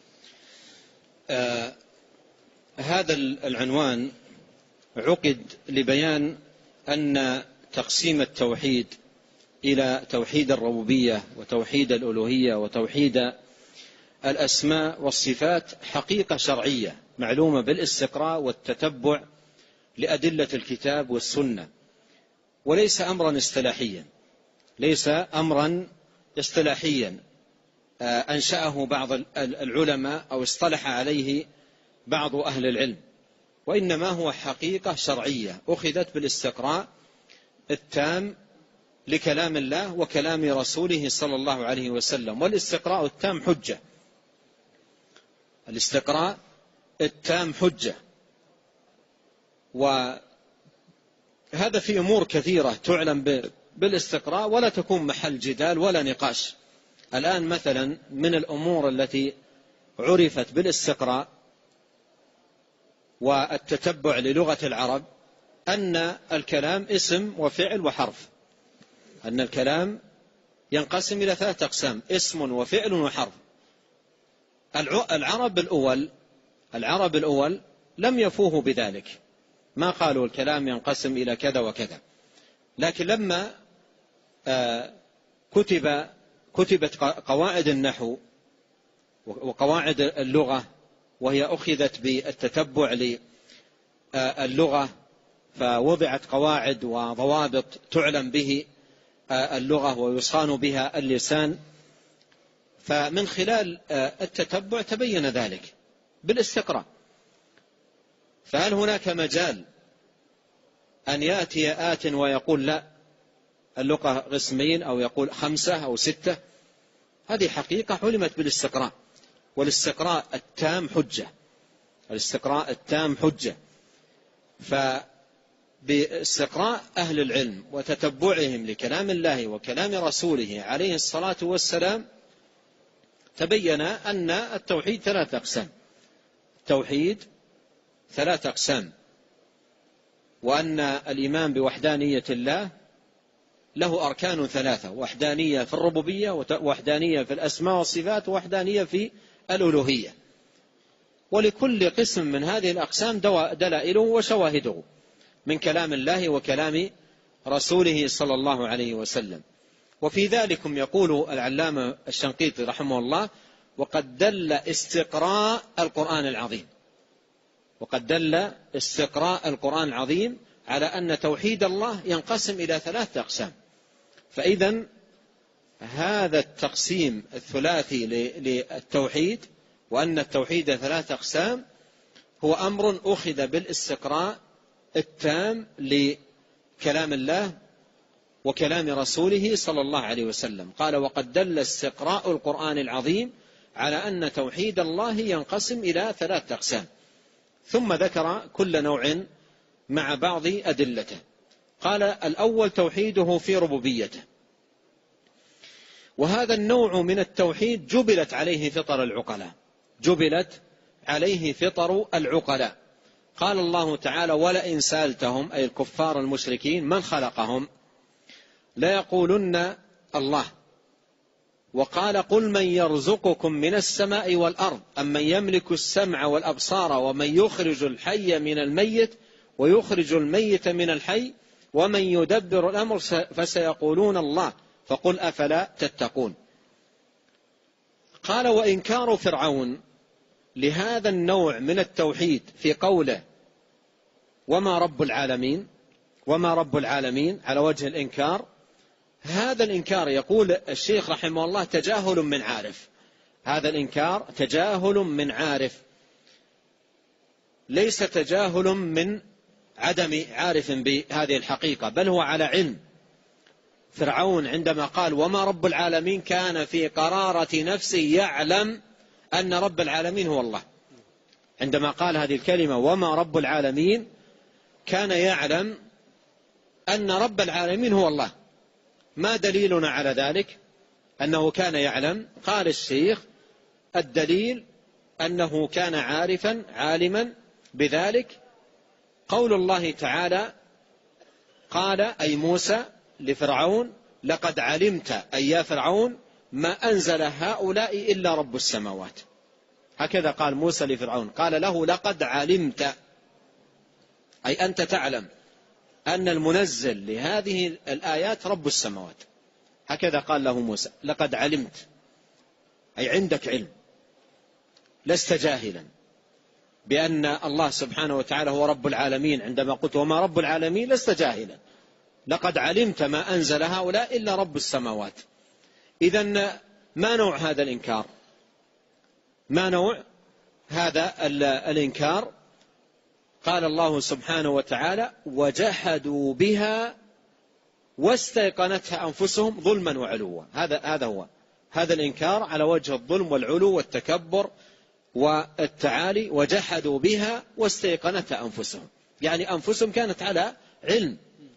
آه هذا العنوان عقد لبيان أن تقسيم التوحيد إلى توحيد الربوبية وتوحيد الألوهية وتوحيد الأسماء والصفات حقيقة شرعية معلومة بالاستقراء والتتبع لأدلة الكتاب والسنة، وليس أمرا اصطلاحيا، ليس أمرا اصطلاحيا أنشأه بعض العلماء أو اصطلح عليه بعض أهل العلم، وإنما هو حقيقة شرعية أخذت بالاستقراء التام لكلام الله وكلام رسوله صلى الله عليه وسلم. والاستقراء التام حجة، الاستقراء التام حجة، هذا في أمور كثيرة تعلم بالاستقراء ولا تكون محل جدال ولا نقاش. الآن مثلا من الأمور التي عرفت بالاستقراء والتتبع للغة العرب أن الكلام اسم وفعل وحرف، أن الكلام ينقسم إلى ثلاثة أقسام: اسم وفعل وحرف. العرب الأول العرب الأول لم يفوهوا بذلك، ما قالوا الكلام ينقسم إلى كذا وكذا، لكن لما كتب كتبت قواعد النحو وقواعد اللغة، وهي أخذت بالتتبع للغة، فوضعت قواعد وضوابط تعلم به اللغة ويصان بها اللسان، فمن خلال التتبع تبين ذلك بالاستقراء. فهل هناك مجال أن يأتي آت ويقول لا اللغة قسمين أو يقول خمسة أو ستة؟ هذه حقيقة علمت بالاستقراء، والاستقراء التام حجة، الاستقراء التام حجة. فباستقراء أهل العلم وتتبعهم لكلام الله وكلام رسوله عليه الصلاة والسلام تبين أن التوحيد ثلاث أقسام، التوحيد ثلاث أقسام، وأن الإيمان بوحدانية الله له أركان ثلاثة: وحدانية في الربوبية، ووحدانية في الأسماء والصفات، ووحدانية في الألوهية. ولكل قسم من هذه الأقسام دلائله وشواهده من كلام الله وكلام رسوله صلى الله عليه وسلم. وفي ذلكم يقول العلامة الشنقيطي رحمه الله: وقد دل استقراء القرآن العظيم وقد دل استقراء القرآن العظيم على أن توحيد الله ينقسم إلى ثلاثة أقسام. فإذا هذا التقسيم الثلاثي للتوحيد، وأن التوحيد ثلاثة أقسام، هو أمر أخذ بالاستقراء التام لكلام الله وكلام رسوله صلى الله عليه وسلم. قال: وقد دل استقراء القرآن العظيم على أن توحيد الله ينقسم إلى ثلاثة أقسام، ثم ذكر كل نوع مع بعض أدلته. قال: الأول توحيده في ربوبيته، وهذا النوع من التوحيد جبلت عليه فطر العقلاء جبلت عليه فطر العقلاء. قال الله تعالى: ولئن سألتهم، أي الكفار المشركين، من خلقهم ليقولن الله. وقال: قل من يرزقكم من السماء والأرض أمن يملك السمع والأبصار ومن يخرج الحي من الميت ويخرج الميت من الحي ومن يدبر الأمر فسيقولون الله فقل أفلا تتقون. قال: وإنكار فرعون لهذا النوع من التوحيد في قوله وما رب العالمين وما رب العالمين على وجه الإنكار، هذا الإنكار يقول الشيخ رحمه الله تجاهل من عارف، هذا الإنكار تجاهل من عارف، ليس تجاهل من عدم عارف بهذه الحقيقة، بل هو على علم. فرعون عندما قال وما رب العالمين كان في قرارة نفسه يعلم أن رب العالمين هو الله. عندما قال هذه الكلمة وما رب العالمين كان يعلم أن رب العالمين هو الله. ما دليلنا على ذلك أنه كان يعلم؟ قال الشيخ: الدليل أنه كان عارفا عالما بذلك قول الله تعالى، قال أي موسى لفرعون: لقد علمت أي يا فرعون ما أنزل هؤلاء إلا رب السماوات. هكذا قال موسى لفرعون، قال له: لقد علمت، أي أنت تعلم أن المنزل لهذه الآيات رب السماوات. هكذا قال له موسى: لقد علمت، أي عندك علم، لست جاهلا بأن الله سبحانه وتعالى هو رب العالمين. عندما قلت وما رب العالمين لست جاهلا، لقد علمت ما أنزل هؤلاء إلا رب السماوات. إذن ما نوع هذا الإنكار؟ ما نوع هذا الإنكار؟ قال الله سبحانه وتعالى: وجحدوا بها واستيقنتها أنفسهم ظلما وعلوا. هذا هذا هو هذا الإنكار على وجه الظلم والعلو والتكبر والتعالي. وجحدوا بها واستيقنتها أنفسهم، يعني أنفسهم كانت على علم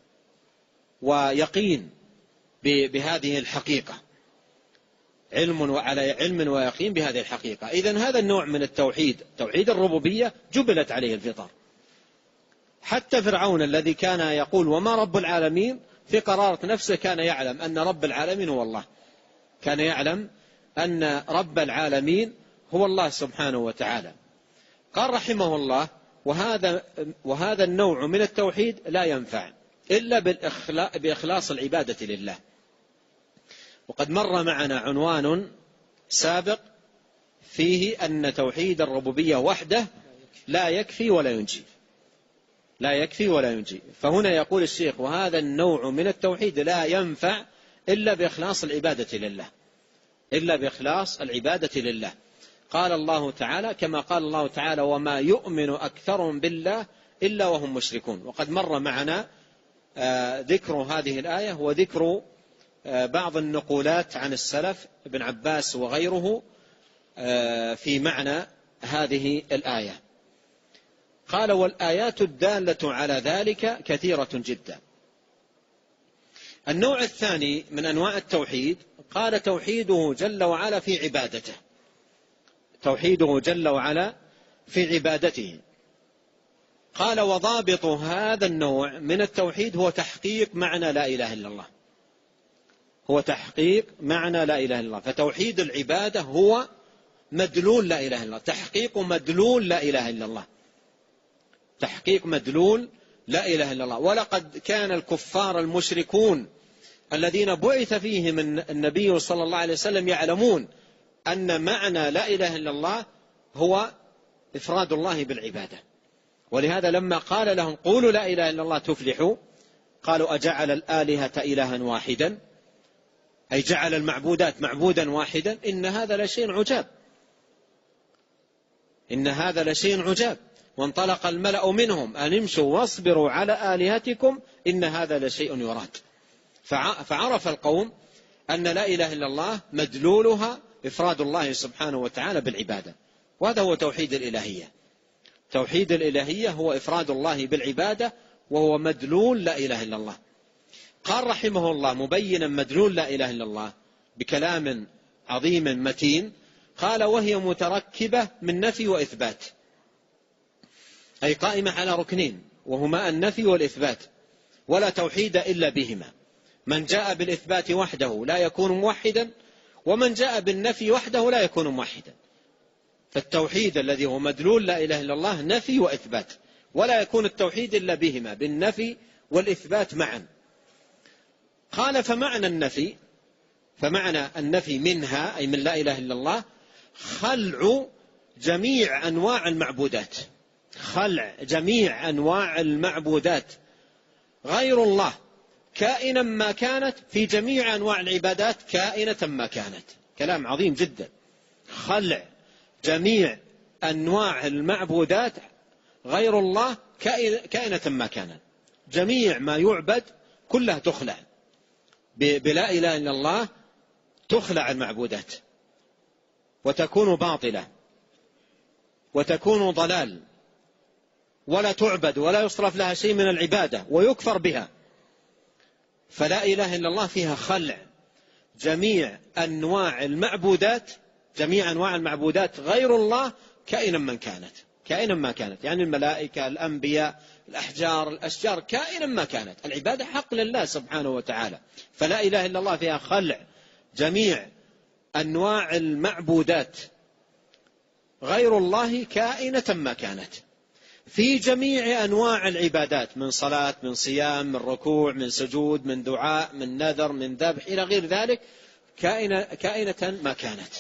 ويقين بهذه الحقيقة، علم وعلى علم ويقين بهذه الحقيقة. إذن هذا النوع من التوحيد، توحيد الربوبية، جبلت عليه الفطر. حتى فرعون الذي كان يقول وما رب العالمين، في قرارة نفسه كان يعلم أن رب العالمين هو الله، كان يعلم أن رب العالمين هو الله سبحانه وتعالى. قال رحمه الله: وهذا, وهذا النوع من التوحيد لا ينفع إلا بإخلاص العبادة لله. وقد مر معنا عنوان سابق فيه أن توحيد الربوبية وحده لا يكفي ولا ينجي، لا يكفي ولا ينجي. فهنا يقول الشيخ: وهذا النوع من التوحيد لا ينفع إلا بإخلاص العبادة لله، إلا بإخلاص العبادة لله. قال الله تعالى كما قال الله تعالى: وما يؤمن أكثرهم بالله إلا وهم مشركون. وقد مر معنا ذكر هذه الآية وذكر بعض النقولات عن السلف ابن عباس وغيره في معنى هذه الآية. قال: والآيات الدالة على ذلك كثيرة جدا. النوع الثاني من أنواع التوحيد قال: توحيده جل وعلا في عبادته، توحيده جل وعلا في عبادته. قال: وضابط هذا النوع من التوحيد هو تحقيق معنى لا إله إلا الله، هو تحقيق معنى لا إله إلا الله. فتوحيد العبادة هو مدلول لا إله إلا الله، تحقيق مدلول لا إله إلا الله، تحقيق مدلول لا إله إلا الله. ولقد كان الكفار المشركون الذين بعث فيهم النبي صلى الله عليه وسلم يعلمون أن معنى لا إله إلا الله هو إفراد الله بالعبادة. ولهذا لما قال لهم: قولوا لا إله إلا الله تفلحوا، قالوا: أجعل الآلهة إلها واحدا، أي جعل المعبودات معبودا واحدا، إن هذا لشيء عجاب، إن هذا لشيء عجاب. وانطلق الملأ منهم أن امشوا واصبروا على آلهتكم إن هذا لشيء يراد. فعرف القوم أن لا إله إلا الله مدلولها إفراد الله سبحانه وتعالى بالعبادة، وهذا هو توحيد الإلهية. توحيد الإلهية هو إفراد الله بالعبادة، وهو مدلول لا إله إلا الله. قال رحمه الله مبينا مدلول لا إله إلا الله بكلام عظيم متين، قال: وهي متركبة من نفي وإثبات، أي قائمة على ركنين، وهما النفي والإثبات، ولا توحيد إلا بهما. من جاء بالإثبات وحده لا يكون موحدا، ومن جاء بالنفي وحده لا يكون موحدا. فالتوحيد الذي هو مدلول لا إله إلا الله نفي وإثبات، ولا يكون التوحيد إلا بهما، بالنفي والإثبات معا. قال: فمعنى النفي فمعنى النفي منها، أي من لا إله إلا الله، خلع جميع أنواع المعبودات، خلع جميع أنواع المعبودات غير الله كائنا ما كانت، في جميع أنواع العبادات كائنة ما كانت. كلام عظيم جدا. خلع جميع أنواع المعبودات غير الله كائنة ما كانت، جميع ما يعبد كلها تخلع بلا إله إلا الله، تخلع المعبودات وتكون باطلة وتكون ضلال، ولا تعبد ولا يصرف لها شيء من العبادة ويكفر بها. فلا إله إلا الله فيها خلع جميع أنواع المعبودات، جميع أنواع المعبودات غير الله كائنا من كانت، كائنا ما كانت، يعني الملائكة، الأنبياء، الأحجار، الأشجار، كائنا ما كانت، العبادة حق لله سبحانه وتعالى. فلا إله إلا الله فيها خلع جميع أنواع المعبودات غير الله كائنة ما كانت، في جميع أنواع العبادات، من صلاة، من صيام، من ركوع، من سجود، من دعاء، من نذر، من ذبح، إلى غير ذلك، كائنة, كائنة ما كانت.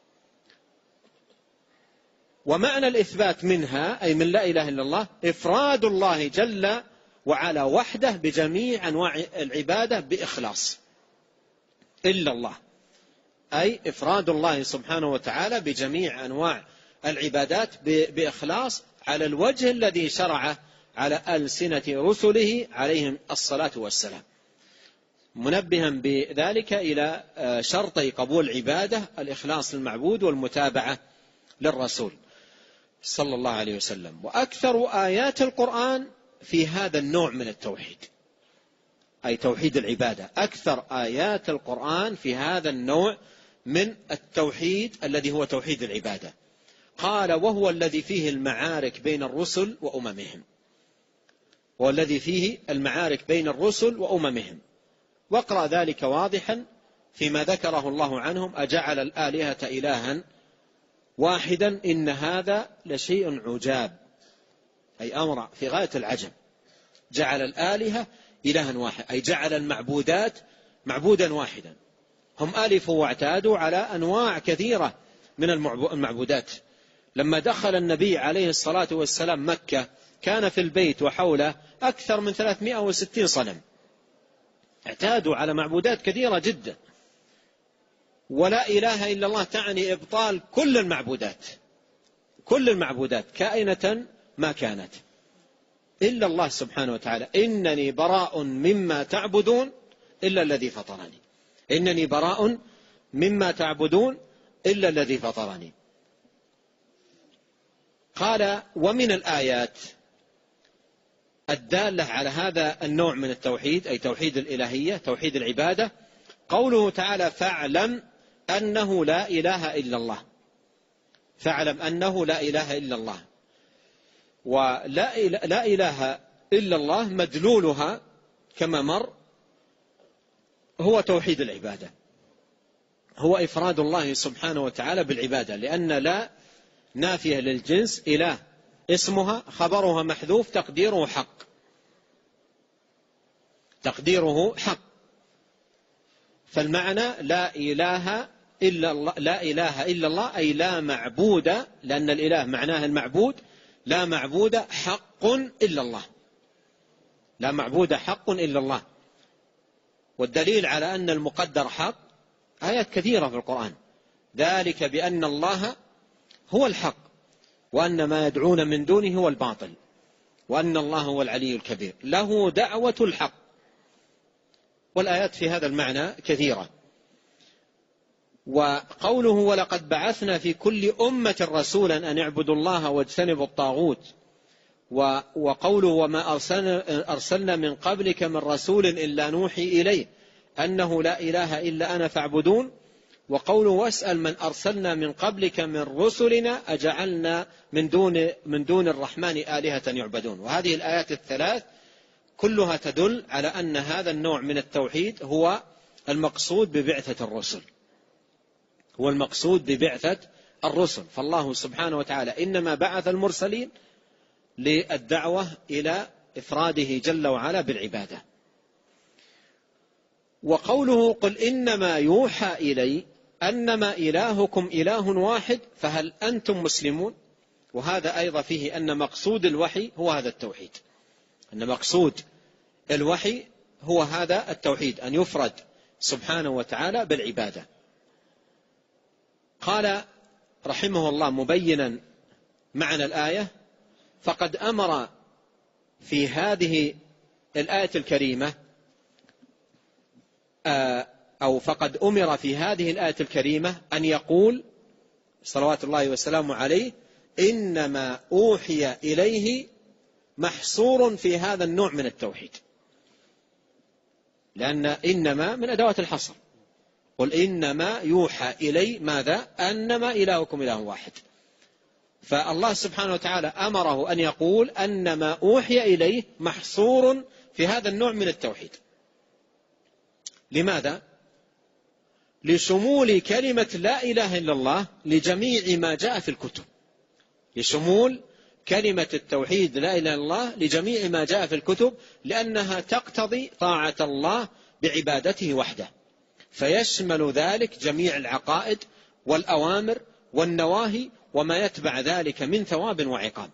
ومعنى الإثبات منها، أي من لا إله إلا الله، إفراد الله جل وعلا وحده بجميع أنواع العبادة بإخلاص، إلا الله، أي إفراد الله سبحانه وتعالى بجميع أنواع العبادات بإخلاص على الوجه الذي شرع على ألسنة رسله عليهم الصلاة والسلام، منبها بذلك إلى شرطي قبول العبادة: الإخلاص للمعبود والمتابعة للرسول صلى الله عليه وسلم. وأكثر آيات القرآن في هذا النوع من التوحيد، أي توحيد العبادة. أكثر آيات القرآن في هذا النوع من التوحيد الذي هو توحيد العبادة. قال وهو الذي فيه المعارك بين الرسل وأممهم، والذي فيه المعارك بين الرسل وأممهم. واقرأ ذلك واضحا فيما ذكره الله عنهم: أجعل الآلهة إلها واحدا إن هذا لشيء عجاب، أي أمر في غاية العجب. جعل الآلهة إلها واحد، أي جعل المعبودات معبودا واحدا. هم ألفوا واعتادوا على أنواع كثيرة من المعبودات. لما دخل النبي عليه الصلاة والسلام مكة كان في البيت وحوله أكثر من ثلاثمائة وستين صنم، اعتادوا على معبودات كثيرة جدا. ولا إله إلا الله تعني إبطال كل المعبودات، كل المعبودات كائنة ما كانت، إلا الله سبحانه وتعالى. إنني براء مما تعبدون إلا الذي فطرني، إنني براء مما تعبدون إلا الذي فطرني. قال ومن الآيات الدالة على هذا النوع من التوحيد، أي توحيد الإلهية، توحيد العبادة، قوله تعالى: فاعلم أنه لا إله إلا الله. فاعلم أنه لا إله إلا الله. ولا لا إله إلا الله مدلولها كما مر هو توحيد العبادة، هو إفراد الله سبحانه وتعالى بالعبادة، لأن لا نافية للجنس، إله اسمها خبرها محذوف تقديره حق، تقديره حق. فالمعنى لا إله إلا الله، لا إله إلا الله أي لا معبود، لأن الإله معناه المعبود، لا معبود حق إلا الله، لا معبود حق إلا الله. والدليل على أن المقدر حق آيات كثيرة في القرآن، ذلك بأن الله هو الحق وأن ما يدعون من دونه هو الباطل وأن الله هو العلي الكبير، له دعوة الحق. والآيات في هذا المعنى كثيرة. وقوله ولقد بعثنا في كل أمة رسولا أن اعبدوا الله واجتنبوا الطاغوت، وقوله وما أرسلنا من قبلك من رسول إلا نوحي إليه أنه لا إله إلا أنا فاعبدون، وقوله واسأل من أرسلنا من قبلك من رسلنا أجعلنا من دون, من دون الرحمن آلهة يعبدون. وهذه الآيات الثلاث كلها تدل على أن هذا النوع من التوحيد هو المقصود ببعثة الرسل، هو المقصود ببعثة الرسل. فالله سبحانه وتعالى إنما بعث المرسلين للدعوة إلى إفراده جل وعلا بالعبادة. وقوله قل إنما يوحى إلي أنما إلهكم إله واحد فهل أنتم مسلمون، وهذا أيضا فيه أن مقصود الوحي هو هذا التوحيد، أن مقصود الوحي هو هذا التوحيد، أن يفرد سبحانه وتعالى بالعبادة. قال رحمه الله مبينا معنى الآية: فقد أمر في هذه الآية الكريمة أو فقد أمر في هذه الآية الكريمة أن يقول صلوات الله وسلامه عليه إنما أوحي إليه، محصور في هذا النوع من التوحيد، لأن إنما من أدوات الحصر. قل إنما يوحى إلي ماذا؟ أنما إلهكم إله واحد. فالله سبحانه وتعالى أمره أن يقول أنما أوحي إليه محصور في هذا النوع من التوحيد. لماذا؟ لشمول كلمة لا إله إلا الله لجميع ما جاء في الكتب، لشمول كلمة التوحيد لا إله إلا الله لجميع ما جاء في الكتب، لأنها تقتضي طاعة الله بعبادته وحده، فيشمل ذلك جميع العقائد والأوامر والنواهي وما يتبع ذلك من ثواب وعقاب،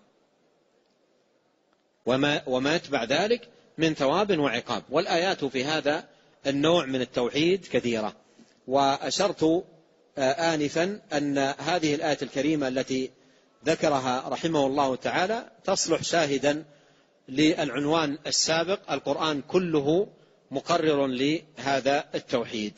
وما, وما يتبع ذلك من ثواب وعقاب. والآيات في هذا النوع من التوحيد كثيرة. وأشرت آنفا أن هذه الآية الكريمة التي ذكرها رحمه الله تعالى تصلح شاهدا للعنوان السابق: القرآن كله مقرر لهذا التوحيد.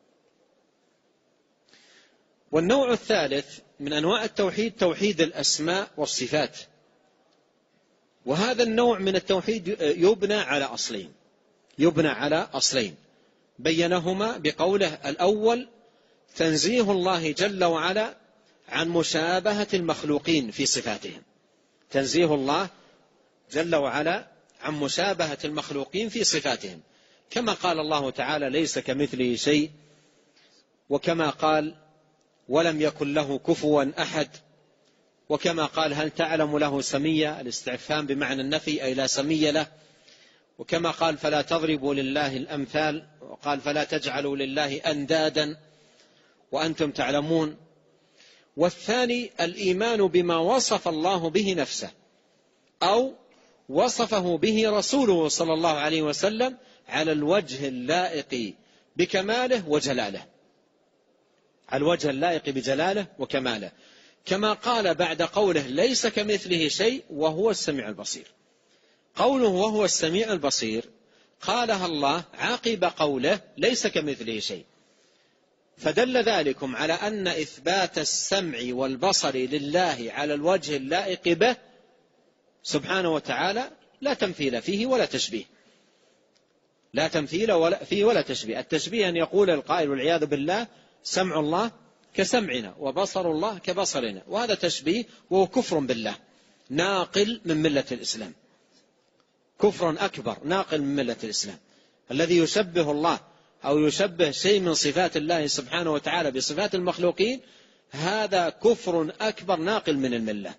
والنوع الثالث من أنواع التوحيد توحيد الأسماء والصفات. وهذا النوع من التوحيد يبنى على أصلين: يبنى على أصلين بينهما بقوله الأول تنزيه الله جل وعلا عن مشابهة المخلوقين في صفاتهم، تنزيه الله جل وعلا عن مشابهة المخلوقين في صفاتهم، كما قال الله تعالى ليس كمثله شيء، وكما قال ولم يكن له كفوا أحد، وكما قال هل تعلم له سميا، الاستعفام بمعنى النفي أي لا سمي له، وكما قال فلا تضربوا لله الأمثال، وقال فلا تجعلوا لله أندادا وأنتم تعلمون. والثاني الإيمان بما وصف الله به نفسه أو وصفه به رسوله صلى الله عليه وسلم على الوجه اللائق بكماله وجلاله، على الوجه اللائق بجلاله وكماله، كما قال بعد قوله ليس كمثله شيء وهو السميع البصير. قوله وهو السميع البصير قالها الله عقب قوله ليس كمثله شيء، فدل ذلكم على أن إثبات السمع والبصر لله على الوجه اللائق به سبحانه وتعالى لا تمثيل فيه ولا تشبيه، لا تمثيل ولا فيه ولا تشبيه. التشبيه أن يقول القائل والعياذ بالله سمع الله كسمعنا وبصر الله كبصرنا، وهذا تشبيه وهو كفر بالله ناقل من ملة الإسلام، كفر أكبر ناقل من ملة الإسلام. الذي يشبه الله أو يشبه شيء من صفات الله سبحانه وتعالى بصفات المخلوقين هذا كفر أكبر ناقل من الملة.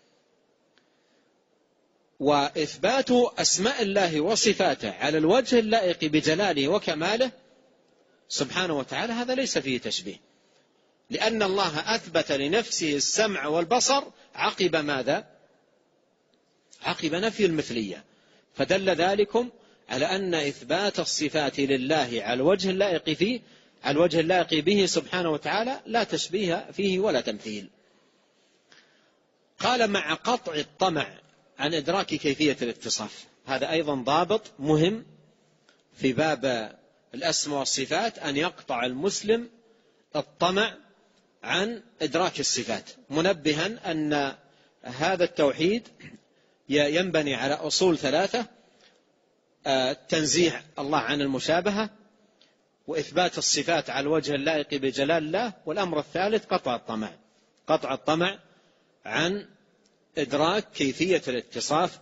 وإثبات أسماء الله وصفاته على الوجه اللائق بجلاله وكماله سبحانه وتعالى هذا ليس فيه تشبيه، لأن الله أثبت لنفسه السمع والبصر عقب ماذا؟ عقب نفي المثلية، فدل ذلكم على أن إثبات الصفات لله على الوجه اللائق فيه على الوجه اللائق به سبحانه وتعالى لا تشبيه فيه ولا تمثيل. قال مع قطع الطمع عن إدراك كيفية الاتصاف، هذا أيضا ضابط مهم في باب الأسماء والصفات، أن يقطع المسلم الطمع عن إدراك الصفات، منبها أن هذا التوحيد ينبني على أصول ثلاثة: تنزيه الله عن المشابهة، وإثبات الصفات على الوجه اللائق بجلال الله، والأمر الثالث قطع الطمع، قطع الطمع عن إدراك كيفية الاتصاف،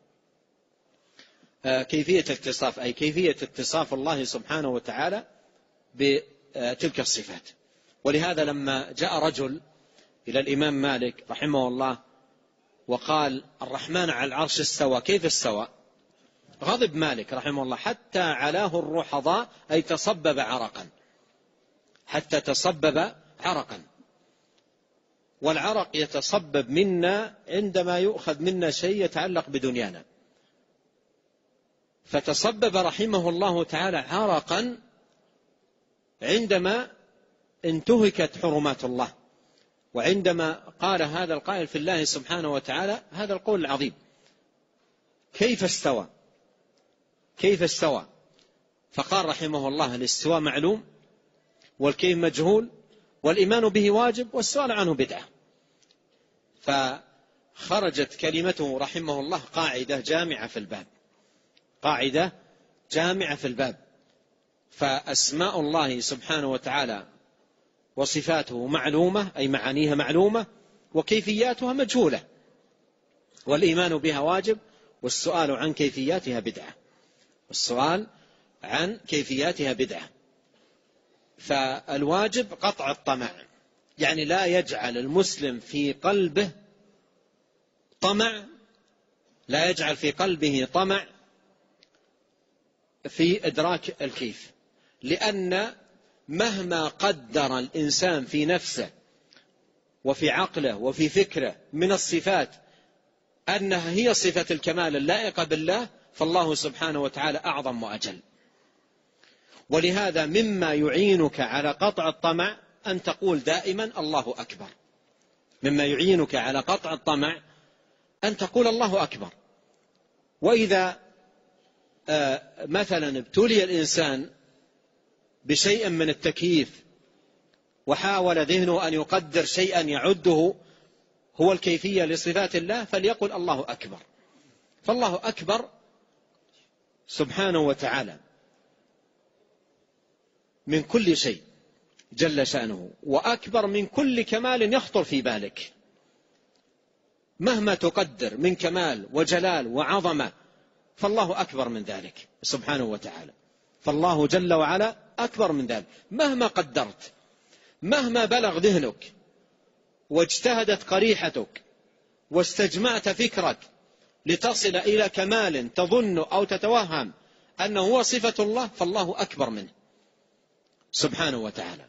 كيفية الاتصاف أي كيفية اتصاف الله سبحانه وتعالى بتلك الصفات. ولهذا لما جاء رجل إلى الإمام مالك رحمه الله وقال الرحمن على العرش استوى، كيف استوى؟ غضب مالك رحمه الله حتى علاه الرحضاء، أي تصبب عرقا، حتى تصبب عرقا. والعرق يتصبب منا عندما يؤخذ منا شيء يتعلق بدنيانا، فتصبب رحمه الله تعالى عرقا عندما انتهكت حرمات الله، وعندما قال هذا القائل في الله سبحانه وتعالى هذا القول العظيم: كيف استوى كيف استوى فقال رحمه الله الاستواء معلوم، والكيف مجهول، والإيمان به واجب، والسؤال عنه بدعة. فخرجت كلمته رحمه الله قاعدة جامعة في الباب، قاعدة جامعة في الباب. فأسماء الله سبحانه وتعالى وصفاته معلومة أي معانيها معلومة، وكيفياتها مجهولة، والإيمان بها واجب، والسؤال عن كيفياتها بدعة، والسؤال عن كيفياتها بدعة. فالواجب قطع الطمع، يعني لا يجعل المسلم في قلبه طمع، لا يجعل في قلبه طمع في إدراك الكيف، لأن مهما قدر الإنسان في نفسه وفي عقله وفي فكره من الصفات أنها هي صفة الكمال اللائقة بالله، فالله سبحانه وتعالى أعظم وأجل. ولهذا مما يعينك على قطع الطمع أن تقول دائما الله أكبر، مما يعينك على قطع الطمع أن تقول الله أكبر. وإذا مثلا ابتلي الإنسان بشيء من التكييف وحاول ذهنه أن يقدر شيئا يعده هو الكيفية لصفات الله، فليقل الله أكبر. فالله أكبر سبحانه وتعالى من كل شيء جل شأنه، وأكبر من كل كمال يخطر في بالك، مهما تقدر من كمال وجلال وعظمة فالله أكبر من ذلك سبحانه وتعالى. فالله جل وعلا أكبر من ذلك مهما قدرت، مهما بلغ ذهنك واجتهدت قريحتك واستجمعت فكرك لتصل إلى كمال تظن أو تتوهم أنه هو صفة الله، فالله أكبر منه سبحانه وتعالى.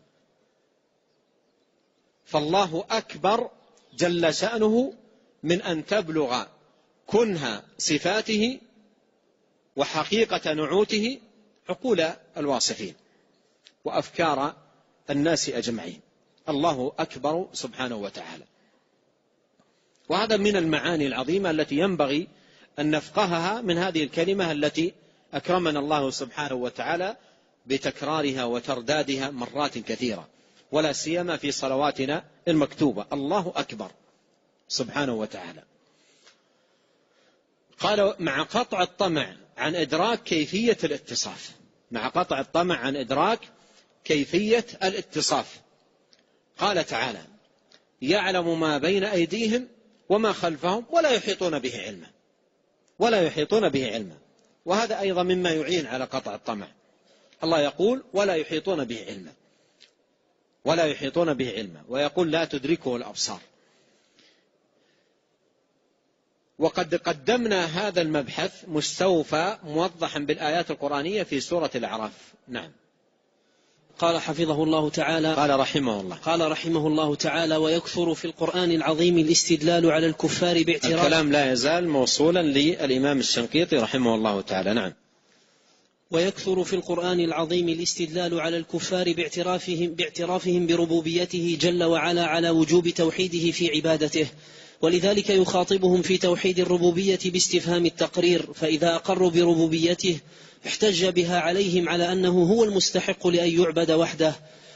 فالله أكبر جل شأنه من أن تبلغ كنه صفاته وحقيقة نعوته عقول الواصفين وأفكار الناس أجمعين. الله أكبر سبحانه وتعالى. وهذا من المعاني العظيمة التي ينبغي أن نفقهها من هذه الكلمة التي أكرمنا الله سبحانه وتعالى بتكرارها وتردادها مرات كثيرة، ولا سيما في صلواتنا المكتوبة. الله أكبر سبحانه وتعالى. قال مع قطع الطمع عن إدراك كيفية الاتصاف، مع قطع الطمع عن إدراك كيفية الاتصاف. قال تعالى: يعلم ما بين أيديهم وما خلفهم ولا يحيطون به علما، ولا يحيطون به علما. وهذا أيضا مما يعين على قطع الطمع. الله يقول ولا يحيطون به علما، ولا يحيطون به علما، ويقول لا تدركه الأبصار. وقد قدمنا هذا المبحث مستوفى موضحا بالآيات القرآنية في سورة الأعراف. نعم. قال حفظه الله تعالى، قال رحمه الله قال رحمه الله تعالى: ويكثر في القرآن العظيم الاستدلال على الكفار باعتراف. الكلام لا يزال موصولا للإمام الشنقيطي رحمه الله تعالى. نعم. ويكثر في القرآن العظيم الاستدلال على الكفار باعترافهم, باعترافهم بربوبيته جل وعلا على وجوب توحيده في عبادته، ولذلك يخاطبهم في توحيد الربوبية باستفهام التقرير، فإذا أقروا بربوبيته احتج بها عليهم على أنه هو المستحق لأن يعبد وحده،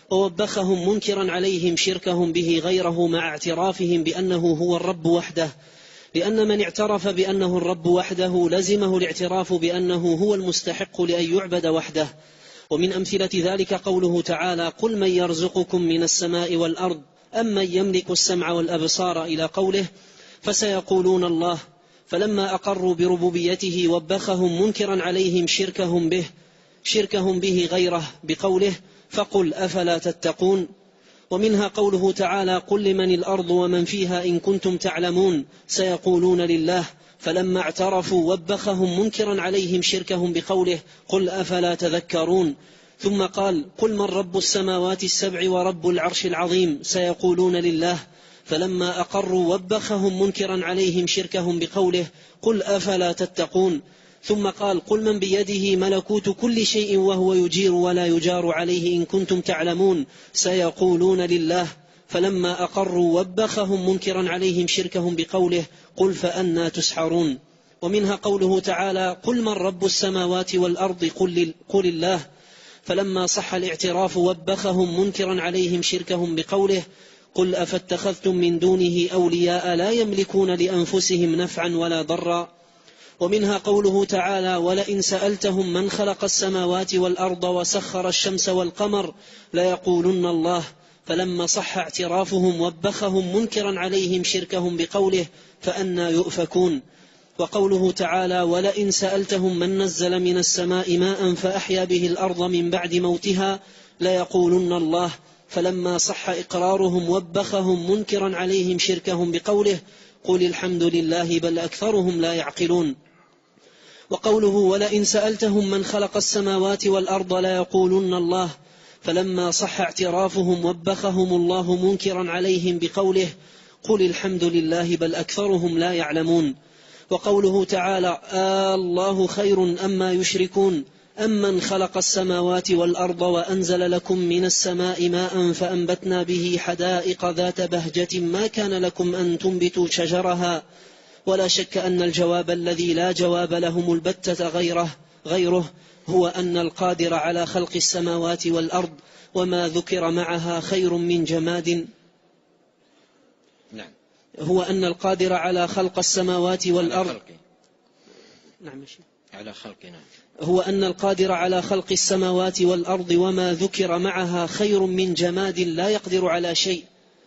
ووبخهم منكرا عليهم شركهم به غيره مع اعترافهم بأنه هو الرب وحده، لأن من اعترف بأنه الرب وحده لزمه الاعتراف بأنه هو المستحق لأن يعبد وحده. ومن أمثلة ذلك قوله تعالى: قل من يرزقكم من السماء والأرض أمن يملك السمع والأبصار إلى قوله فسيقولون الله، فلما أقروا بربوبيته وبخهم منكرا عليهم شركهم به شركهم به غيره بقوله فقل أفلا تتقون. ومنها قوله تعالى: قل لمن الأرض ومن فيها إن كنتم تعلمون سيقولون لله، فلما اعترفوا وبخهم منكرا عليهم شركهم بقوله قل أفلا تذكرون. ثم قال: قل من رب السماوات السبع ورب العرش العظيم سيقولون لله، فلما أقروا وبخهم منكرا عليهم شركهم بقوله قل أفلا تتقون. ثم قال: قل من بيده ملكوت كل شيء وهو يجير ولا يجار عليه إن كنتم تعلمون سيقولون لله، فلما أقروا وبخهم منكرا عليهم شركهم بقوله قل فأنى تسحرون. ومنها قوله تعالى: قل من رب السماوات والأرض قل, قل الله، فلما صح الاعتراف وبخهم منكرا عليهم شركهم بقوله قل أفاتخذتم من دونه أولياء لا يملكون لأنفسهم نفعا ولا ضرا. ومنها قوله تعالى: ولئن سألتهم من خلق السماوات والأرض وسخر الشمس والقمر ليقولن الله، فلما صح اعترافهم وبخهم منكرا عليهم شركهم بقوله فأنى يؤفكون. وقوله تعالى: ولئن سألتهم من نزل من السماء ماء فأحيا به الأرض من بعد موتها ليقولن الله، فلما صح إقرارهم وبخهم منكرا عليهم شركهم بقوله قل الحمد لله بل أكثرهم لا يعقلون. وقوله: ولئن سألتهم من خلق السماوات والأرض ليقولن الله، فلما صح اعترافهم وبخهم الله منكرا عليهم بقوله قل الحمد لله بل أكثرهم لا يعلمون. وقوله تعالى: آه الله خير أما يشركون أمن خلق السماوات والأرض وأنزل لكم من السماء ماء فأنبتنا به حدائق ذات بهجة ما كان لكم أن تنبتوا شجرها. ولا شك أن الجواب الذي لا جواب لهم البتة غيره, غيره هو أن القادر على خلق السماوات والأرض وما ذكر معها خير من جماد نعم. هو أن القادر على خلق السماوات والأرض نعم. على خلقنا هو أن القادر على خلق السماوات والأرض وما ذكر معها خير من جماد لا يقدر على شيء،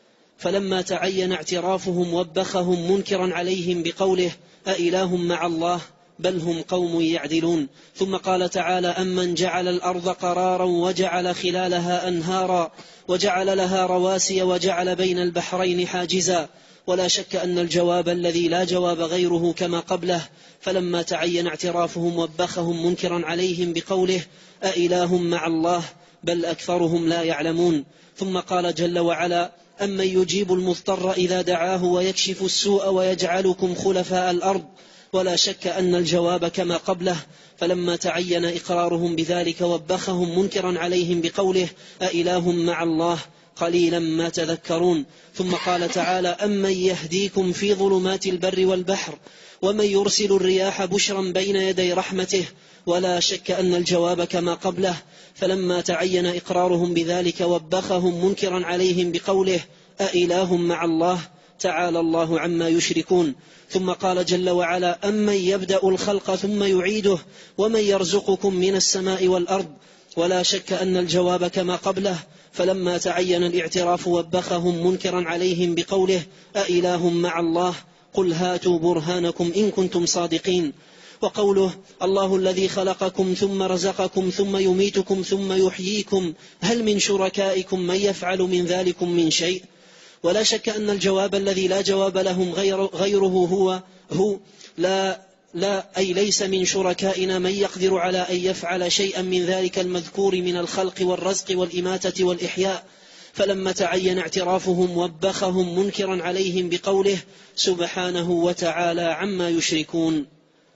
فلما تعين اعترافهم وبخهم منكرا عليهم بقوله أإله مع الله بل هم قوم يعدلون. ثم قال تعالى أمن جعل الأرض قرارا وجعل خلالها أنهارا وجعل لها رواسي وجعل بين البحرين حاجزا. ولا شك أن الجواب الذي لا جواب غيره كما قبله، فلما تعين اعترافهم وبخهم منكرا عليهم بقوله أإله مع الله بل أكثرهم لا يعلمون. ثم قال جل وعلا أمن يجيب المضطر إذا دعاه ويكشف السوء ويجعلكم خلفاء الأرض. ولا شك أن الجواب كما قبله، فلما تعين إقرارهم بذلك وبخهم منكرا عليهم بقوله أإله مع الله قليلا ما تذكرون. ثم قال تعالى أمن يهديكم في ظلمات البر والبحر ومن يرسل الرياح بشرا بين يدي رحمته. ولا شك أن الجواب كما قبله، فلما تعين إقرارهم بذلك وبخهم منكرا عليهم بقوله أإله مع الله تعالى الله عما يشركون. ثم قال جل وعلا أمن يبدأ الخلق ثم يعيده ومن يرزقكم من السماء والأرض. ولا شك أن الجواب كما قبله، فلما تعين الاعتراف وبخهم منكرا عليهم بقوله أإله مع الله قل هاتوا برهانكم إن كنتم صادقين. وقوله الله الذي خلقكم ثم رزقكم ثم يميتكم ثم يحييكم هل من شركائكم من يفعل من ذلكم من شيء. ولا شك أن الجواب الذي لا جواب لهم غير غيره هو هو لا لا أي ليس من شركائنا من يقدر على أن يفعل شيئا من ذلك المذكور من الخلق والرزق والإماتة والإحياء. فلما تعين اعترافهم وبخهم منكرا عليهم بقوله سبحانه وتعالى عما يشركون.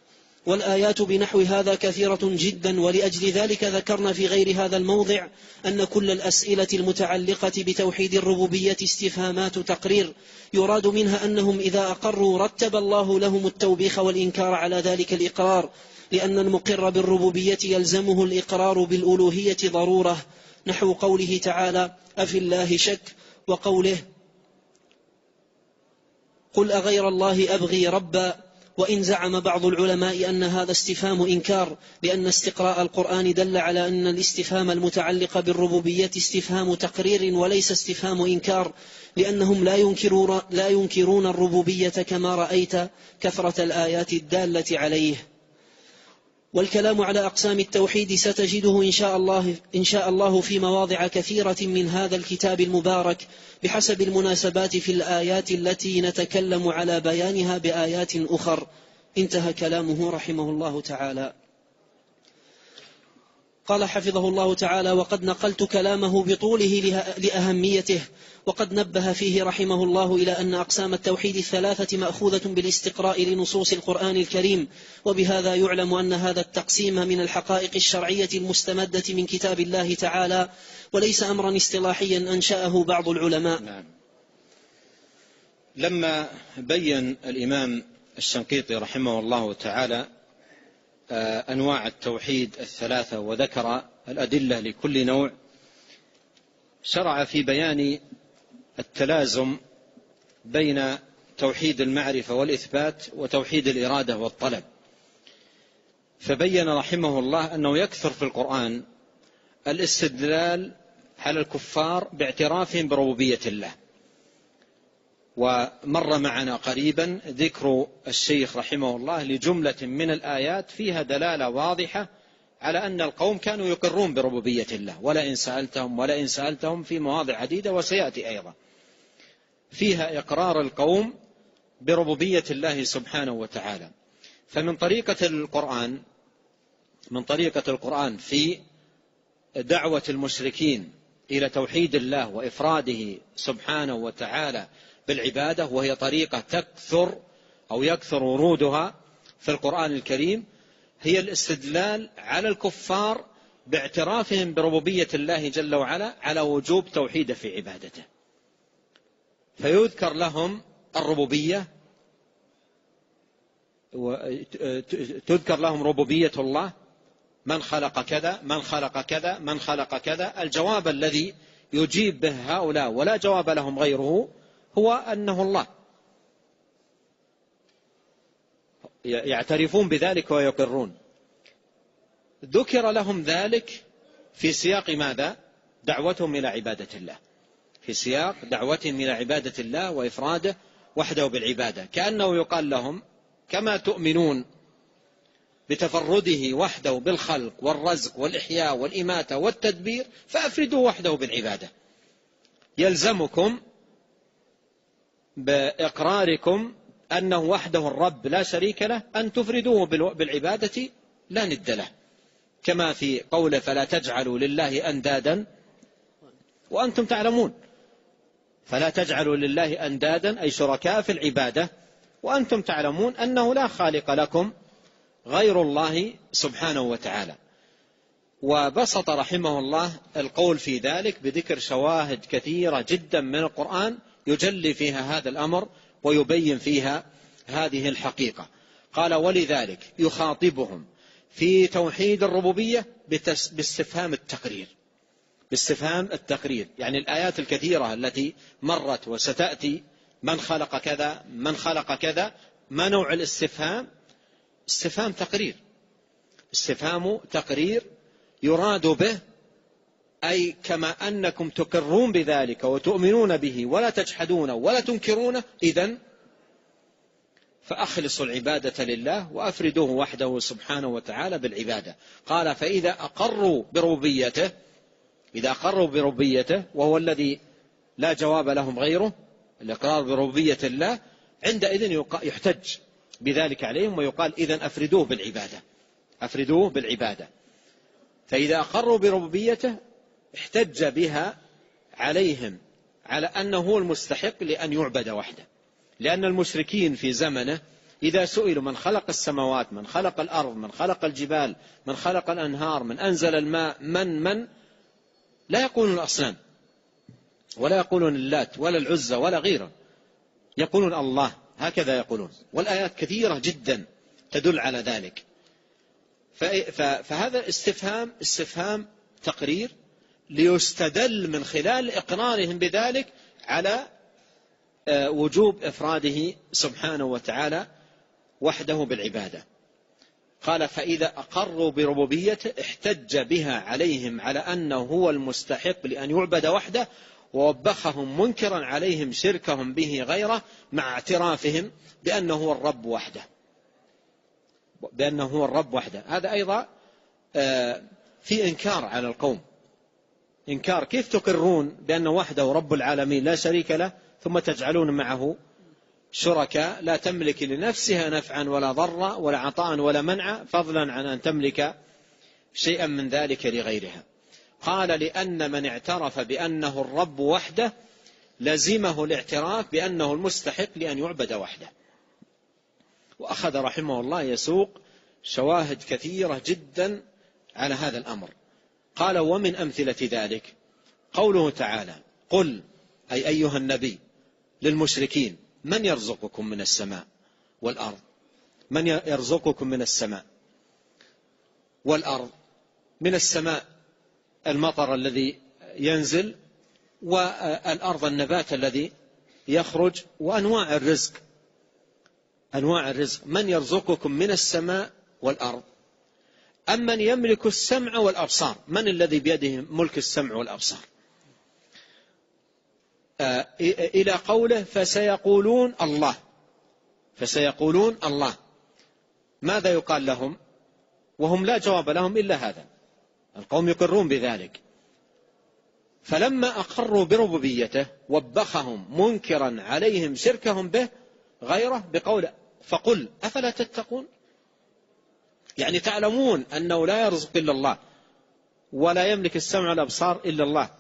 والآيات بنحو هذا كثيرة جدا، ولأجل ذلك ذكرنا في غير هذا الموضع أن كل الأسئلة المتعلقة بتوحيد الربوبية استفهامات تقرير، يراد منها أنهم إذا أقروا رتب الله لهم التوبيخ والإنكار على ذلك الإقرار، لأن المقر بالربوبية يلزمه الإقرار بالألوهية ضرورة، نحو قوله تعالى أفي الله شك، وقوله قل أغير الله أبغي ربا. وإن زعم بعض العلماء أن هذا استفهام إنكار، لأن استقراء القرآن دل على أن الاستفهام المتعلق بالربوبية استفهام تقرير وليس استفهام إنكار، لأنهم لا ينكرون, لا ينكرون الربوبية كما رأيت كثرة الآيات الدالة عليه. والكلام على أقسام التوحيد ستجده إن شاء الله, إن شاء الله في مواضع كثيرة من هذا الكتاب المبارك بحسب المناسبات في الآيات التي نتكلم على بيانها بآيات أخر. انتهى كلامه رحمه الله تعالى. قال حفظه الله تعالى وقد نقلت كلامه بطوله لأهميته، وقد نبه فيه رحمه الله إلى أن أقسام التوحيد الثلاثة مأخوذة بالاستقراء لنصوص القرآن الكريم، وبهذا يعلم أن هذا التقسيم من الحقائق الشرعية المستمدة من كتاب الله تعالى، وليس أمرا اصطلاحيا أنشأه بعض العلماء. نعم. لما بين الإمام الشنقيطي رحمه الله تعالى أنواع التوحيد الثلاثة وذكر الأدلة لكل نوع، شرع في بيان التلازم بين توحيد المعرفة والإثبات وتوحيد الإرادة والطلب. فبين رحمه الله أنه يكثر في القرآن الاستدلال على الكفار باعترافهم بربوبية الله. ومر معنا قريبا ذكر الشيخ رحمه الله لجملة من الآيات فيها دلالة واضحة على أن القوم كانوا يقرون بربوبية الله، ولا إن سألتهم ولا إن سألتهم في مواضع عديدة وسيأتي أيضا فيها إقرار القوم بربوبية الله سبحانه وتعالى. فمن طريقة القرآن من طريقة القرآن في دعوة المشركين إلى توحيد الله وإفراده سبحانه وتعالى بالعبادة، وهي طريقة تكثر أو يكثر ورودها في القرآن الكريم، هي الاستدلال على الكفار باعترافهم بربوبية الله جل وعلا على وجوب توحيده في عبادته. فيذكر لهم الربوبية، تذكر لهم ربوبية الله، من خلق كذا من خلق كذا من خلق كذا. الجواب الذي يجيب به هؤلاء ولا جواب لهم غيره هو أنه الله، يعترفون بذلك ويقرون. ذكر لهم ذلك في سياق ماذا؟ دعوتهم إلى عبادة الله، في سياق دعوتهم إلى عبادة الله وإفراده وحده بالعبادة، كأنه يقال لهم كما تؤمنون بتفرده وحده بالخلق والرزق والإحياء والإماتة والتدبير فأفردوا وحده بالعبادة. يلزمكم بإقراركم أنه وحده الرب لا شريك له أن تفردوه بالعبادة لا ند له، كما في قوله فلا تجعلوا لله أندادا وأنتم تعلمون. فلا تجعلوا لله أندادا أي شركاء في العبادة وأنتم تعلمون أنه لا خالق لكم غير الله سبحانه وتعالى. وبسط رحمه الله القول في ذلك بذكر شواهد كثيرة جدا من القرآن يجلي فيها هذا الأمر ويبين فيها هذه الحقيقة. قال ولذلك يخاطبهم في توحيد الربوبية باستفهام التقرير، باستفهام التقرير، يعني الآيات الكثيرة التي مرت وستأتي من خلق كذا من خلق كذا، ما نوع الاستفهام؟ استفهام تقرير، استفهام تقرير يراد به أي كما أنكم تقرون بذلك وتؤمنون به ولا تجحدونه ولا تنكرونه، إذن فأخلصوا العبادة لله وأفردوه وحده سبحانه وتعالى بالعبادة. قال فإذا أقروا بربوبيته، إذا أقروا بربوبيته وهو الذي لا جواب لهم غيره، الإقرار بربوبية الله، عندئذ يحتج بذلك عليهم ويقال إذن أفردوه بالعبادة، أفردوه بالعبادة. فإذا أقروا بربوبيته احتج بها عليهم على أنه هو المستحق لأن يعبد وحده، لأن المشركين في زمنه إذا سئلوا من خلق السماوات من خلق الأرض من خلق الجبال من خلق الأنهار من أنزل الماء من من لا يقولون الأصنام ولا يقولون اللات ولا العزى ولا غيره، يقولون الله، هكذا يقولون، والآيات كثيرة جدا تدل على ذلك. فهذا استفهام استفهام تقرير ليستدل من خلال إقرارهم بذلك على وجوب إفراده سبحانه وتعالى وحده بالعبادة. قال فإذا أقروا بربوبيته احتج بها عليهم على أنه هو المستحق لأن يعبد وحده، ووبخهم منكرا عليهم شركهم به غيره مع اعترافهم بأنه هو الرب وحده، بأنه هو الرب وحده. هذا أيضا في إنكار على القوم، إنكار، كيف تقرون بأنه وحده رب العالمين لا شريك له ثم تجعلون معه شركاء لا تملك لنفسها نفعا ولا ضرا ولا عطاء ولا منعا فضلا عن أن تملك شيئا من ذلك لغيرها. قال لأن من اعترف بأنه الرب وحده لزمه الاعتراف بأنه المستحق لأن يعبد وحده. وأخذ رحمه الله يسوق شواهد كثيرة جدا على هذا الأمر. قال ومن أمثلة ذلك قوله تعالى قل أي أيها النبي للمشركين من يرزقكم من السماء والأرض، من يرزقكم من السماء والأرض، من السماء المطر الذي ينزل، والأرض النبات الذي يخرج، وأنواع الرزق، أنواع الرزق، من يرزقكم من السماء والأرض أم من يملك السمع والأبصار، من الذي بيده ملك السمع والأبصار، آه إلى قوله فسيقولون الله، فسيقولون الله. ماذا يقال لهم وهم لا جواب لهم إلا هذا؟ القوم يقرون بذلك، فلما أقروا بربوبيته وبخهم منكرا عليهم شركهم به غيره بقوله فقل أفلا تتقون، يعني تعلمون أنه لا يرزق إلا الله ولا يملك السمع والأبصار إلا الله،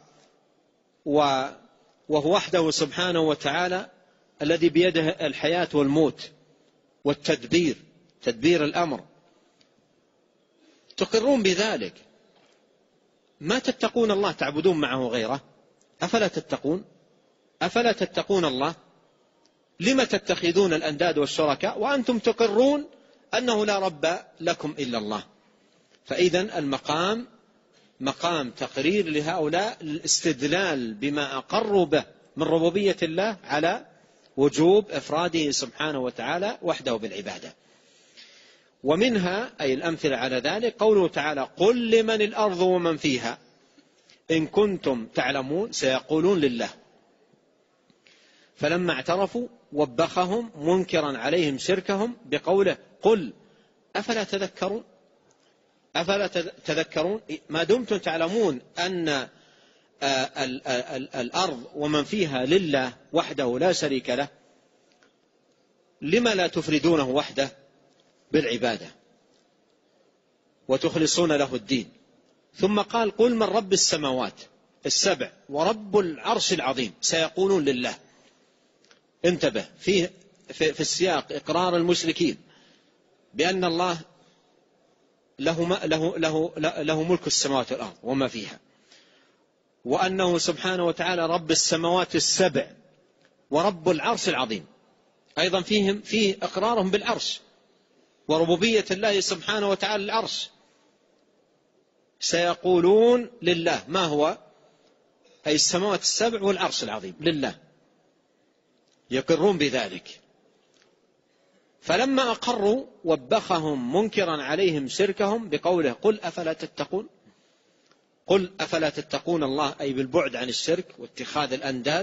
وهو وحده سبحانه وتعالى الذي بيده الحياة والموت والتدبير، تدبير الأمر، تقرون بذلك، ما تتقون الله تعبدون معه غيره؟ أفلا تتقون؟ أفلا تتقون الله؟ لما تتخذون الأنداد والشركاء وأنتم تقرون أنه لا رب لكم إلا الله؟ فإذن المقام مقام تقرير لهؤلاء الاستدلال بما أقروا به من ربوبية الله على وجوب إفراده سبحانه وتعالى وحده بالعبادة. ومنها أي الأمثلة على ذلك قوله تعالى قل لمن الأرض ومن فيها إن كنتم تعلمون سيقولون لله. فلما اعترفوا وبخهم منكرا عليهم شركهم بقوله قل أفلا تذكرون أفلا تذكرون ما دمتم تعلمون أن الأرض ومن فيها لله وحده لا شريك له لما لا تفردونه وحده بالعبادة وتخلصون له الدين. ثم قال قل من رب السماوات السبع ورب العرش العظيم سيقولون لله. انتبه في, في, في السياق إقرار المشركين بأن الله له, له, له, له ملك السماوات والأرض وما فيها، وأنه سبحانه وتعالى رب السماوات السبع ورب العرش العظيم. أيضا فيهم فيه إقرارهم بالعرش وربوبية الله سبحانه وتعالى العرش. سيقولون لله ما هو؟ أي السماوات السبع والعرش العظيم لله، يقرون بذلك. فلما أقروا وبخهم منكرا عليهم شركهم بقوله قل أفلا تتقون. قل أفلا تتقون الله أي بالبعد عن الشرك واتخاذ الأنداد.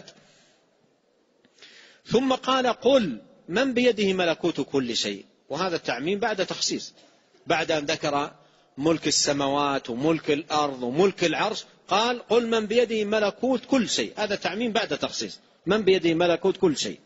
ثم قال قل من بيده ملكوت كل شيء، وهذا التعميم بعد تخصيص، بعد أن ذكر ملك السماوات وملك الأرض وملك العرش قال قل من بيده ملكوت كل شيء. هذا تعميم بعد تخصيص، من بيده ملكوت كل شيء،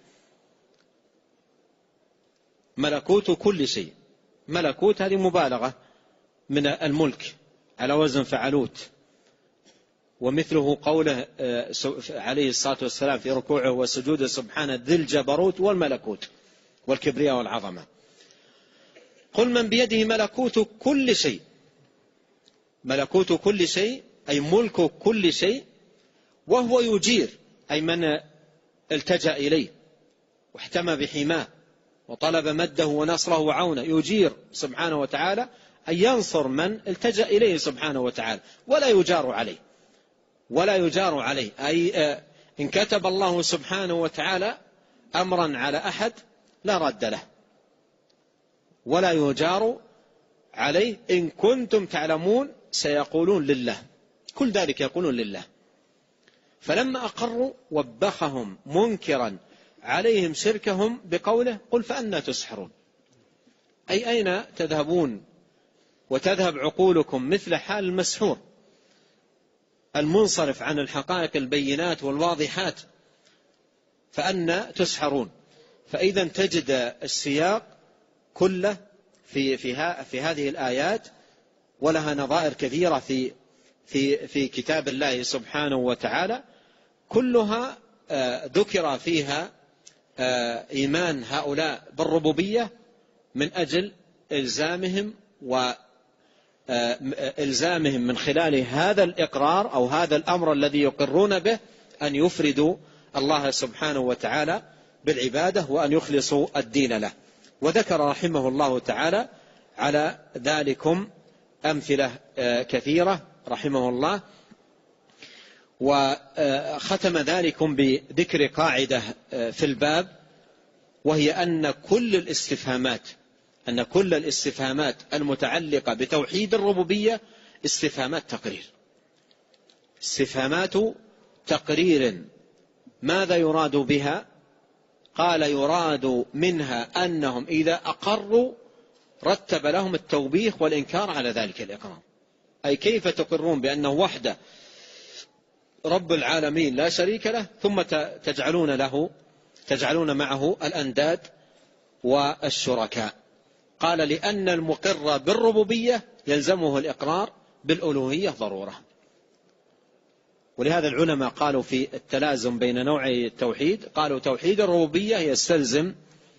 ملكوت كل شيء. ملكوت هذه مبالغة من الملك على وزن فعلوت، ومثله قوله عليه الصلاة والسلام في ركوعه وسجوده سبحانه ذي الجبروت والملكوت والكبرياء والعظمة. قل من بيده ملكوت كل شيء، ملكوت كل شيء أي ملك كل شيء، وهو يجير أي من التجأ إليه واحتمى بحماه وطلب مده ونصره وعونه، يجير سبحانه وتعالى أن ينصر من التجأ إليه سبحانه وتعالى ولا يجار عليه، ولا يجار عليه أي إن كتب الله سبحانه وتعالى أمرا على أحد لا رد له ولا يجار عليه. إن كنتم تعلمون سيقولون لله، كل ذلك يقولون لله. فلما أقروا وبخهم منكرا عليهم شركهم بقوله قل فأنا تسحرون، أي أين تذهبون وتذهب عقولكم مثل حال المسحور المنصرف عن الحقائق البينات والواضحات، فأنا تسحرون. فإذا تجد السياق كله في, في, في هذه الآيات، ولها نظائر كثيرة في, في, في كتاب الله سبحانه وتعالى، كلها ذكر فيها إيمان هؤلاء بالربوبية من أجل إلزامهم وإلزامهم من خلال هذا الإقرار أو هذا الأمر الذي يقرون به أن يفردوا الله سبحانه وتعالى بالعبادة وأن يخلصوا الدين له. وذكر رحمه الله تعالى على ذلكم أمثلة كثيرة رحمه الله، وختم ذلكم بذكر قاعدة في الباب، وهي أن كل الاستفهامات أن كل الاستفهامات المتعلقة بتوحيد الربوبية استفهامات تقرير، استفهامات تقرير. ماذا يراد بها؟ قال يراد منها أنهم إذا أقروا رتب لهم التوبيخ والإنكار على ذلك الإقرار، أي كيف تقرون بأنه وحده رب العالمين لا شريك له ثم تجعلون له تجعلون معه الأنداد والشركاء. قال لأن المقر بالربوبية يلزمه الإقرار بالألوهية ضرورة. ولهذا العلماء قالوا في التلازم بين نوعي التوحيد، قالوا توحيد الربوبية يستلزم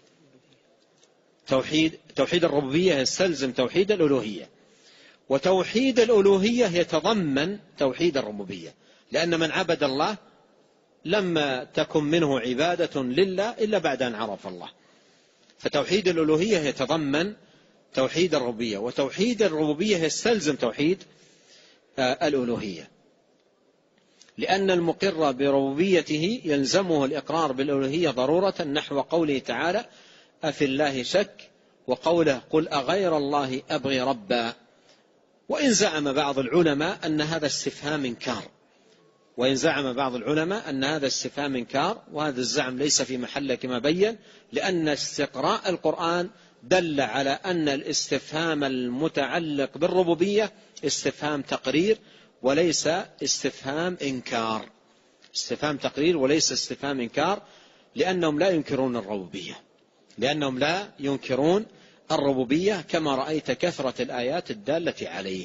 توحيد توحيد الربوبية يستلزم توحيد الألوهية، وتوحيد الألوهية يتضمن توحيد الربوبية، لأن من عبد الله لما تكن منه عبادة لله إلا بعد أن عرف الله. فتوحيد الألوهية يتضمن توحيد الربوبية، وتوحيد الربوبية يستلزم توحيد الألوهية، لأن المقر بربوبيته يلزمه الإقرار بالألوهية ضرورة، نحو قوله تعالى أفي الله شك وقوله قل أغير الله أبغي ربا. وإن زعم بعض العلماء أن هذا استفهام إنكار وإن زعم بعض العلماء أن هذا استفهام إنكار وهذا الزعم ليس في محله كما بين، لأن استقراء القرآن دل على أن الاستفهام المتعلق بالربوبية استفهام تقرير وليس استفهام إنكار، استفهام تقرير وليس استفهام إنكار، لأنهم لا ينكرون الربوبية لأنهم لا ينكرون الربوبية كما رأيت كثرة الآيات الدالة عليه.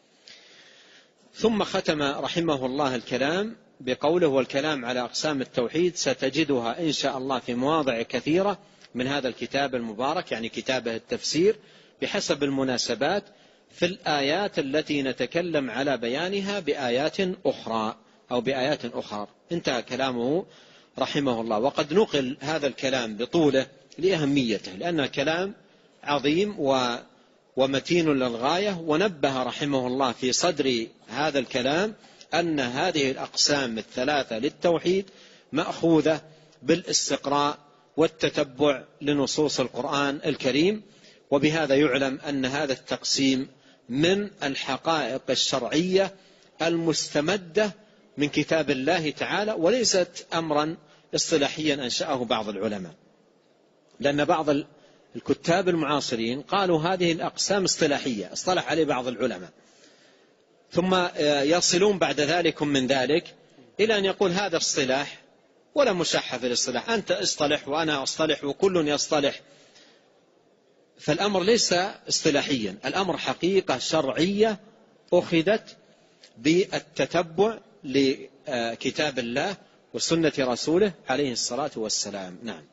ثم ختم رحمه الله الكلام بقوله والكلام على أقسام التوحيد ستجدها إن شاء الله في مواضع كثيرة من هذا الكتاب المبارك، يعني كتابه التفسير، بحسب المناسبات في الآيات التي نتكلم على بيانها بآيات أخرى أو بآيات أخرى. انتهى كلامه رحمه الله. وقد نقل هذا الكلام بطوله لأهميته، لأنه كلام عظيم ومتين للغاية، ونبه رحمه الله في صدر هذا الكلام أن هذه الأقسام الثلاثة للتوحيد مأخوذة بالاستقراء والتتبع لنصوص القرآن الكريم. وبهذا يعلم أن هذا التقسيم من الحقائق الشرعية المستمدة من كتاب الله تعالى، وليست أمرا اصطلاحيا أنشأه بعض العلماء، لأن بعض الكتاب المعاصرين قالوا هذه الأقسام اصطلاحية اصطلح عليه بعض العلماء، ثم يصلون بعد ذلك من ذلك إلى أن يقول هذا اصطلاح ولا مشاحة في الاصطلاح، أنت اصطلح وأنا اصطلح وكل يصطلح. فالأمر ليس اصطلاحيا، الأمر حقيقة شرعية أخذت بالتتبع لكتاب الله وسنة رسوله عليه الصلاة والسلام. نعم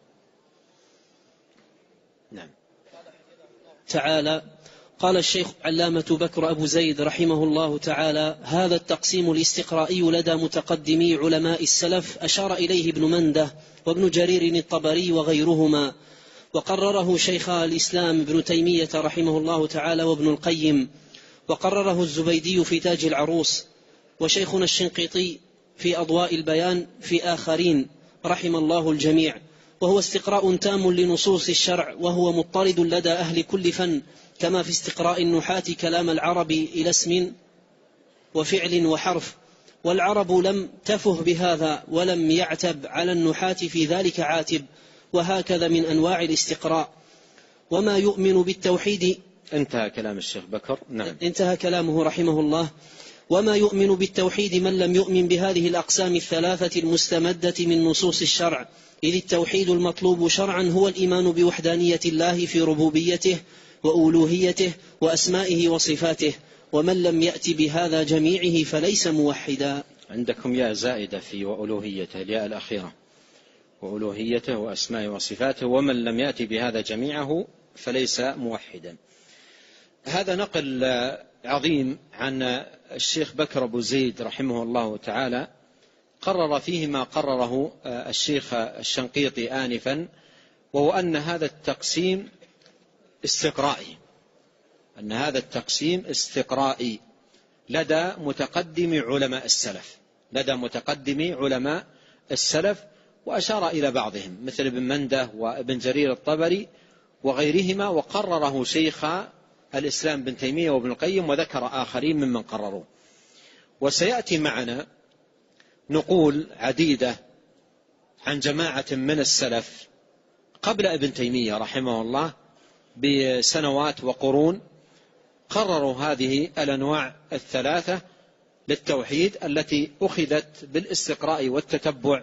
نعم تعالى. قال الشيخ علامة بكر أبو زيد رحمه الله تعالى: هذا التقسيم الاستقرائي لدى متقدمي علماء السلف أشار إليه ابن منده وابن جرير الطبري وغيرهما، وقرره شيخ الإسلام ابن تيمية رحمه الله تعالى وابن القيم، وقرره الزبيدي في تاج العروس، وشيخنا الشنقيطي في أضواء البيان في آخرين رحم الله الجميع. وهو استقراء تام لنصوص الشرع، وهو مضطرد لدى أهل كل فن، كما في استقراء النحاة كلام العرب إلى اسم وفعل وحرف، والعرب لم تفه بهذا ولم يعتب على النحاة في ذلك عاتب. وهكذا من أنواع الاستقراء. وما يؤمن بالتوحيد. انتهى كلام الشيخ بكر. نعم. انتهى كلامه رحمه الله. وما يؤمن بالتوحيد من لم يؤمن بهذه الأقسام الثلاثة المستمدة من نصوص الشرع، إذ التوحيد المطلوب شرعا هو الإيمان بوحدانية الله في ربوبيته وألوهيته وأسمائه وصفاته، ومن لم يأت بهذا جميعه فليس موحدا. عندكم ياء زائدة في وألوهيته، الياء الأخيرة، وألوهيته وأسمائه وصفاته، ومن لم يأت بهذا جميعه فليس موحدا. هذا نقل عظيم عن الشيخ بكر أبو زيد رحمه الله تعالى، قرر فيه ما قرره الشيخ الشنقيطي آنفا، وهو أن هذا التقسيم استقرائي أن هذا التقسيم استقرائي لدى متقدم علماء السلف لدى متقدم علماء السلف وأشار إلى بعضهم مثل ابن منده وابن جرير الطبري وغيرهما، وقرره شيخ الإسلام بن تيمية وابن القيم، وذكر آخرين ممن قرروا. وسيأتي معنا نقول عديدة عن جماعة من السلف قبل ابن تيمية رحمه الله بسنوات وقرون، قرروا هذه الأنواع الثلاثة للتوحيد التي أخذت بالاستقراء والتتبع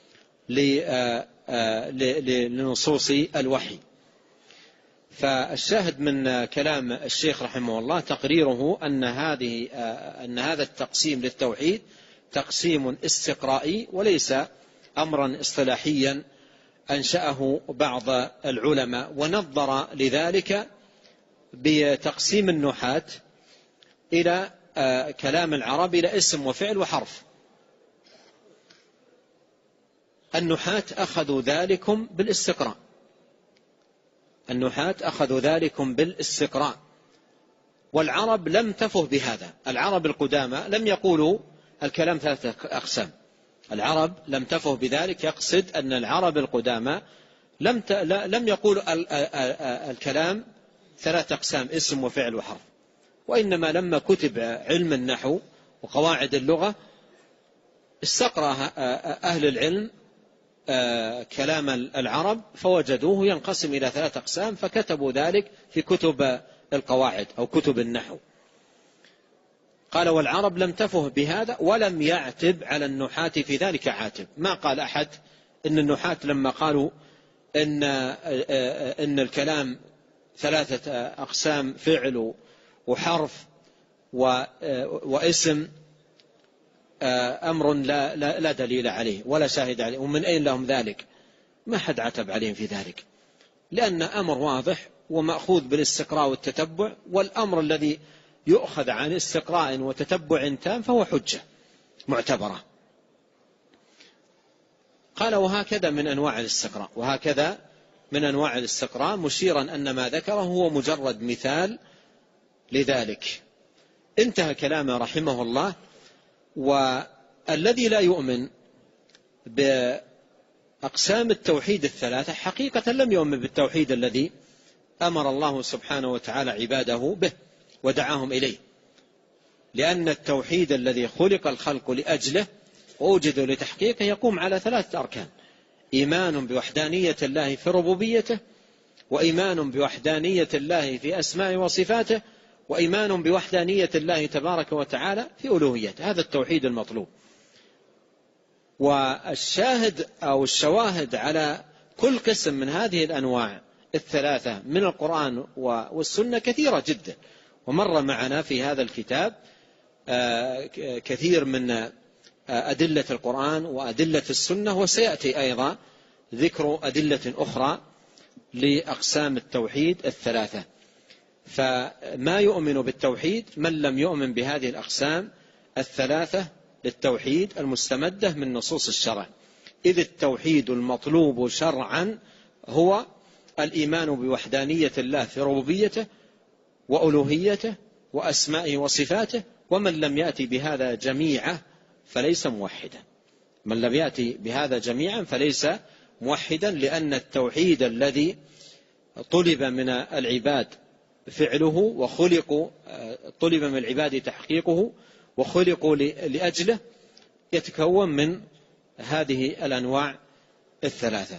لنصوص الوحي. فالشاهد من كلام الشيخ رحمه الله تقريره أن هذه أن هذا التقسيم للتوحيد تقسيم استقرائي وليس أمرا اصطلاحيا أنشأه بعض العلماء، ونظر لذلك بتقسيم النحاة إلى كلام العرب إلى اسم وفعل وحرف. النحاة أخذوا ذلكم بالاستقراء النحاة أخذوا ذلكم بالاستقراء والعرب لم تفه بهذا. العرب القدامى لم يقولوا الكلام ثلاثة أقسام، العرب لم تفه بذلك، يقصد أن العرب القدامى لم لم يقول الكلام ثلاث أقسام: اسم وفعل وحرف، وإنما لما كتب علم النحو وقواعد اللغة استقرأ أهل العلم كلام العرب فوجدوه ينقسم إلى ثلاث أقسام، فكتبوا ذلك في كتب القواعد أو كتب النحو. قال: والعرب لم تفه بهذا ولم يعتب على النحاة في ذلك عاتب. ما قال أحد إن النحاة لما قالوا إن, إن الكلام ثلاثة أقسام: فعل وحرف واسم، أمر لا, لا, لا دليل عليه ولا شاهد عليه، ومن أين لهم ذلك؟ ما حد عتب عليهم في ذلك، لأن أمر واضح ومأخوذ بالاستقراء والتتبع، والأمر الذي يؤخذ عن استقراء وتتبع تام فهو حجة معتبرة. قال: وهكذا من أنواع الاستقراء، وهكذا من أنواع الاستقراء، مشيرا أن ما ذكره هو مجرد مثال لذلك. انتهى كلامه رحمه الله. والذي لا يؤمن بأقسام التوحيد الثلاثة حقيقة لم يؤمن بالتوحيد الذي أمر الله سبحانه وتعالى عباده به ودعاهم إليه، لأن التوحيد الذي خلق الخلق لأجله ووجدوا لتحقيقه يقوم على ثلاثة أركان: إيمان بوحدانية الله في ربوبيته، وإيمان بوحدانية الله في أسماء وصفاته، وإيمان بوحدانية الله تبارك وتعالى في ألوهيته. هذا التوحيد المطلوب. والشاهد أو الشواهد على كل قسم من هذه الأنواع الثلاثة من القرآن والسنة كثيرة جدا، ومر معنا في هذا الكتاب كثير من أدلة القرآن وأدلة السنة، وسيأتي أيضا ذكر أدلة أخرى لأقسام التوحيد الثلاثة. فما يؤمن بالتوحيد من لم يؤمن بهذه الأقسام الثلاثة للتوحيد المستمدة من نصوص الشرع، إذ التوحيد المطلوب شرعا هو الإيمان بوحدانية الله في ربوبيته وألوهيته وأسمائه وصفاته. ومن لم يأتي بهذا جميعا فليس موحدا، من لم يأتي بهذا جميعا فليس موحدا، لأن التوحيد الذي طلب من العباد فعله وخلقوا طلب من العباد تحقيقه وخلقوا لأجله يتكون من هذه الأنواع الثلاثة.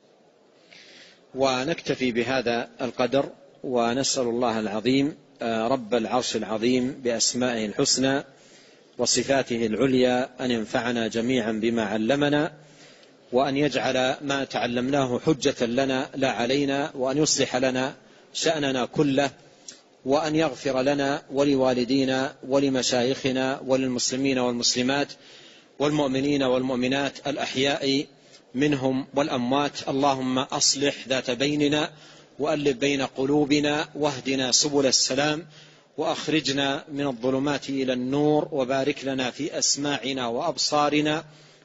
ونكتفي بهذا القدر، ونسأل الله العظيم رب العرش العظيم بأسمائه الحسنى وصفاته العليا أن ينفعنا جميعا بما علمنا، وأن يجعل ما تعلمناه حجة لنا لا علينا، وأن يصلح لنا شأننا كله، وأن يغفر لنا ولوالدينا ولمشايخنا وللمسلمين والمسلمات والمؤمنين والمؤمنات الأحياء منهم والأموات. اللهم أصلح ذات بيننا وألف بين قلوبنا واهدنا سبل السلام، وأخرجنا من الظلمات إلى النور، وبارك لنا في أسماعنا وأبصارنا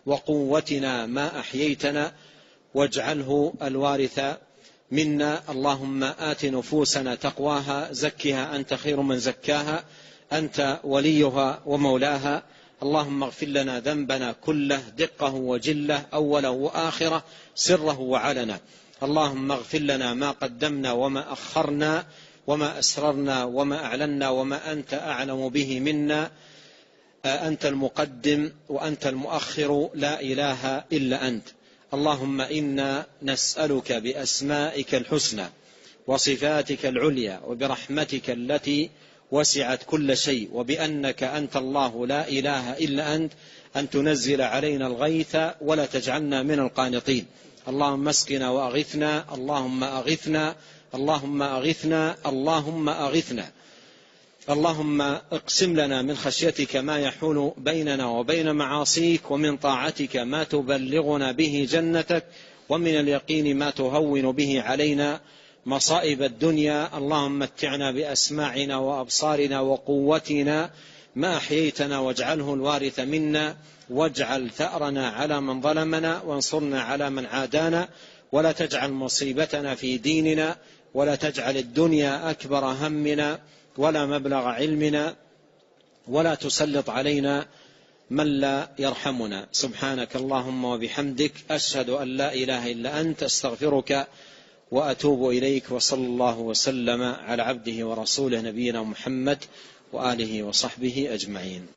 وقوتنا ما أحييتنا، واجعله الوارث منا. اللهم آت نفوسنا تقواها، زكها أنت خير من زكاها، أنت وليها ومولاها. اللهم اغفر لنا ذنبنا كله، دقه وجله، أوله وآخره، سره وعلنا. اللهم اغفر لنا ما قدمنا وما أخرنا وما أسررنا وما أعلنا وما أنت أعلم به منا. أنت المقدم وأنت المؤخر، لا إله إلا أنت. اللهم إنا نسألك بأسمائك الحسنى وصفاتك العليا وبرحمتك التي وسعت كل شيء، وبأنك أنت الله لا إله إلا أنت، أن تنزل علينا الغيث ولا تجعلنا من القانطين. اللهم اسقنا وأغثنا، اللهم أغثنا، اللهم أغثنا، اللهم أغثنا. اللهم اقسم لنا من خشيتك ما يحول بيننا وبين معاصيك، ومن طاعتك ما تبلغنا به جنتك، ومن اليقين ما تهون به علينا مصائب الدنيا. اللهم متعنا بأسماعنا وأبصارنا وقوتنا ما أحييتنا، واجعله الوارث منا، واجعل ثأرنا على من ظلمنا، وانصرنا على من عادانا، ولا تجعل مصيبتنا في ديننا، ولا تجعل الدنيا أكبر همنا ولا مبلغ علمنا، ولا تسلط علينا من لا يرحمنا. سبحانك اللهم وبحمدك، أشهد أن لا إله إلا أنت، أستغفرك وأتوب إليك. وصلى الله وسلم على عبده ورسوله نبينا محمد وآله وصحبه أجمعين.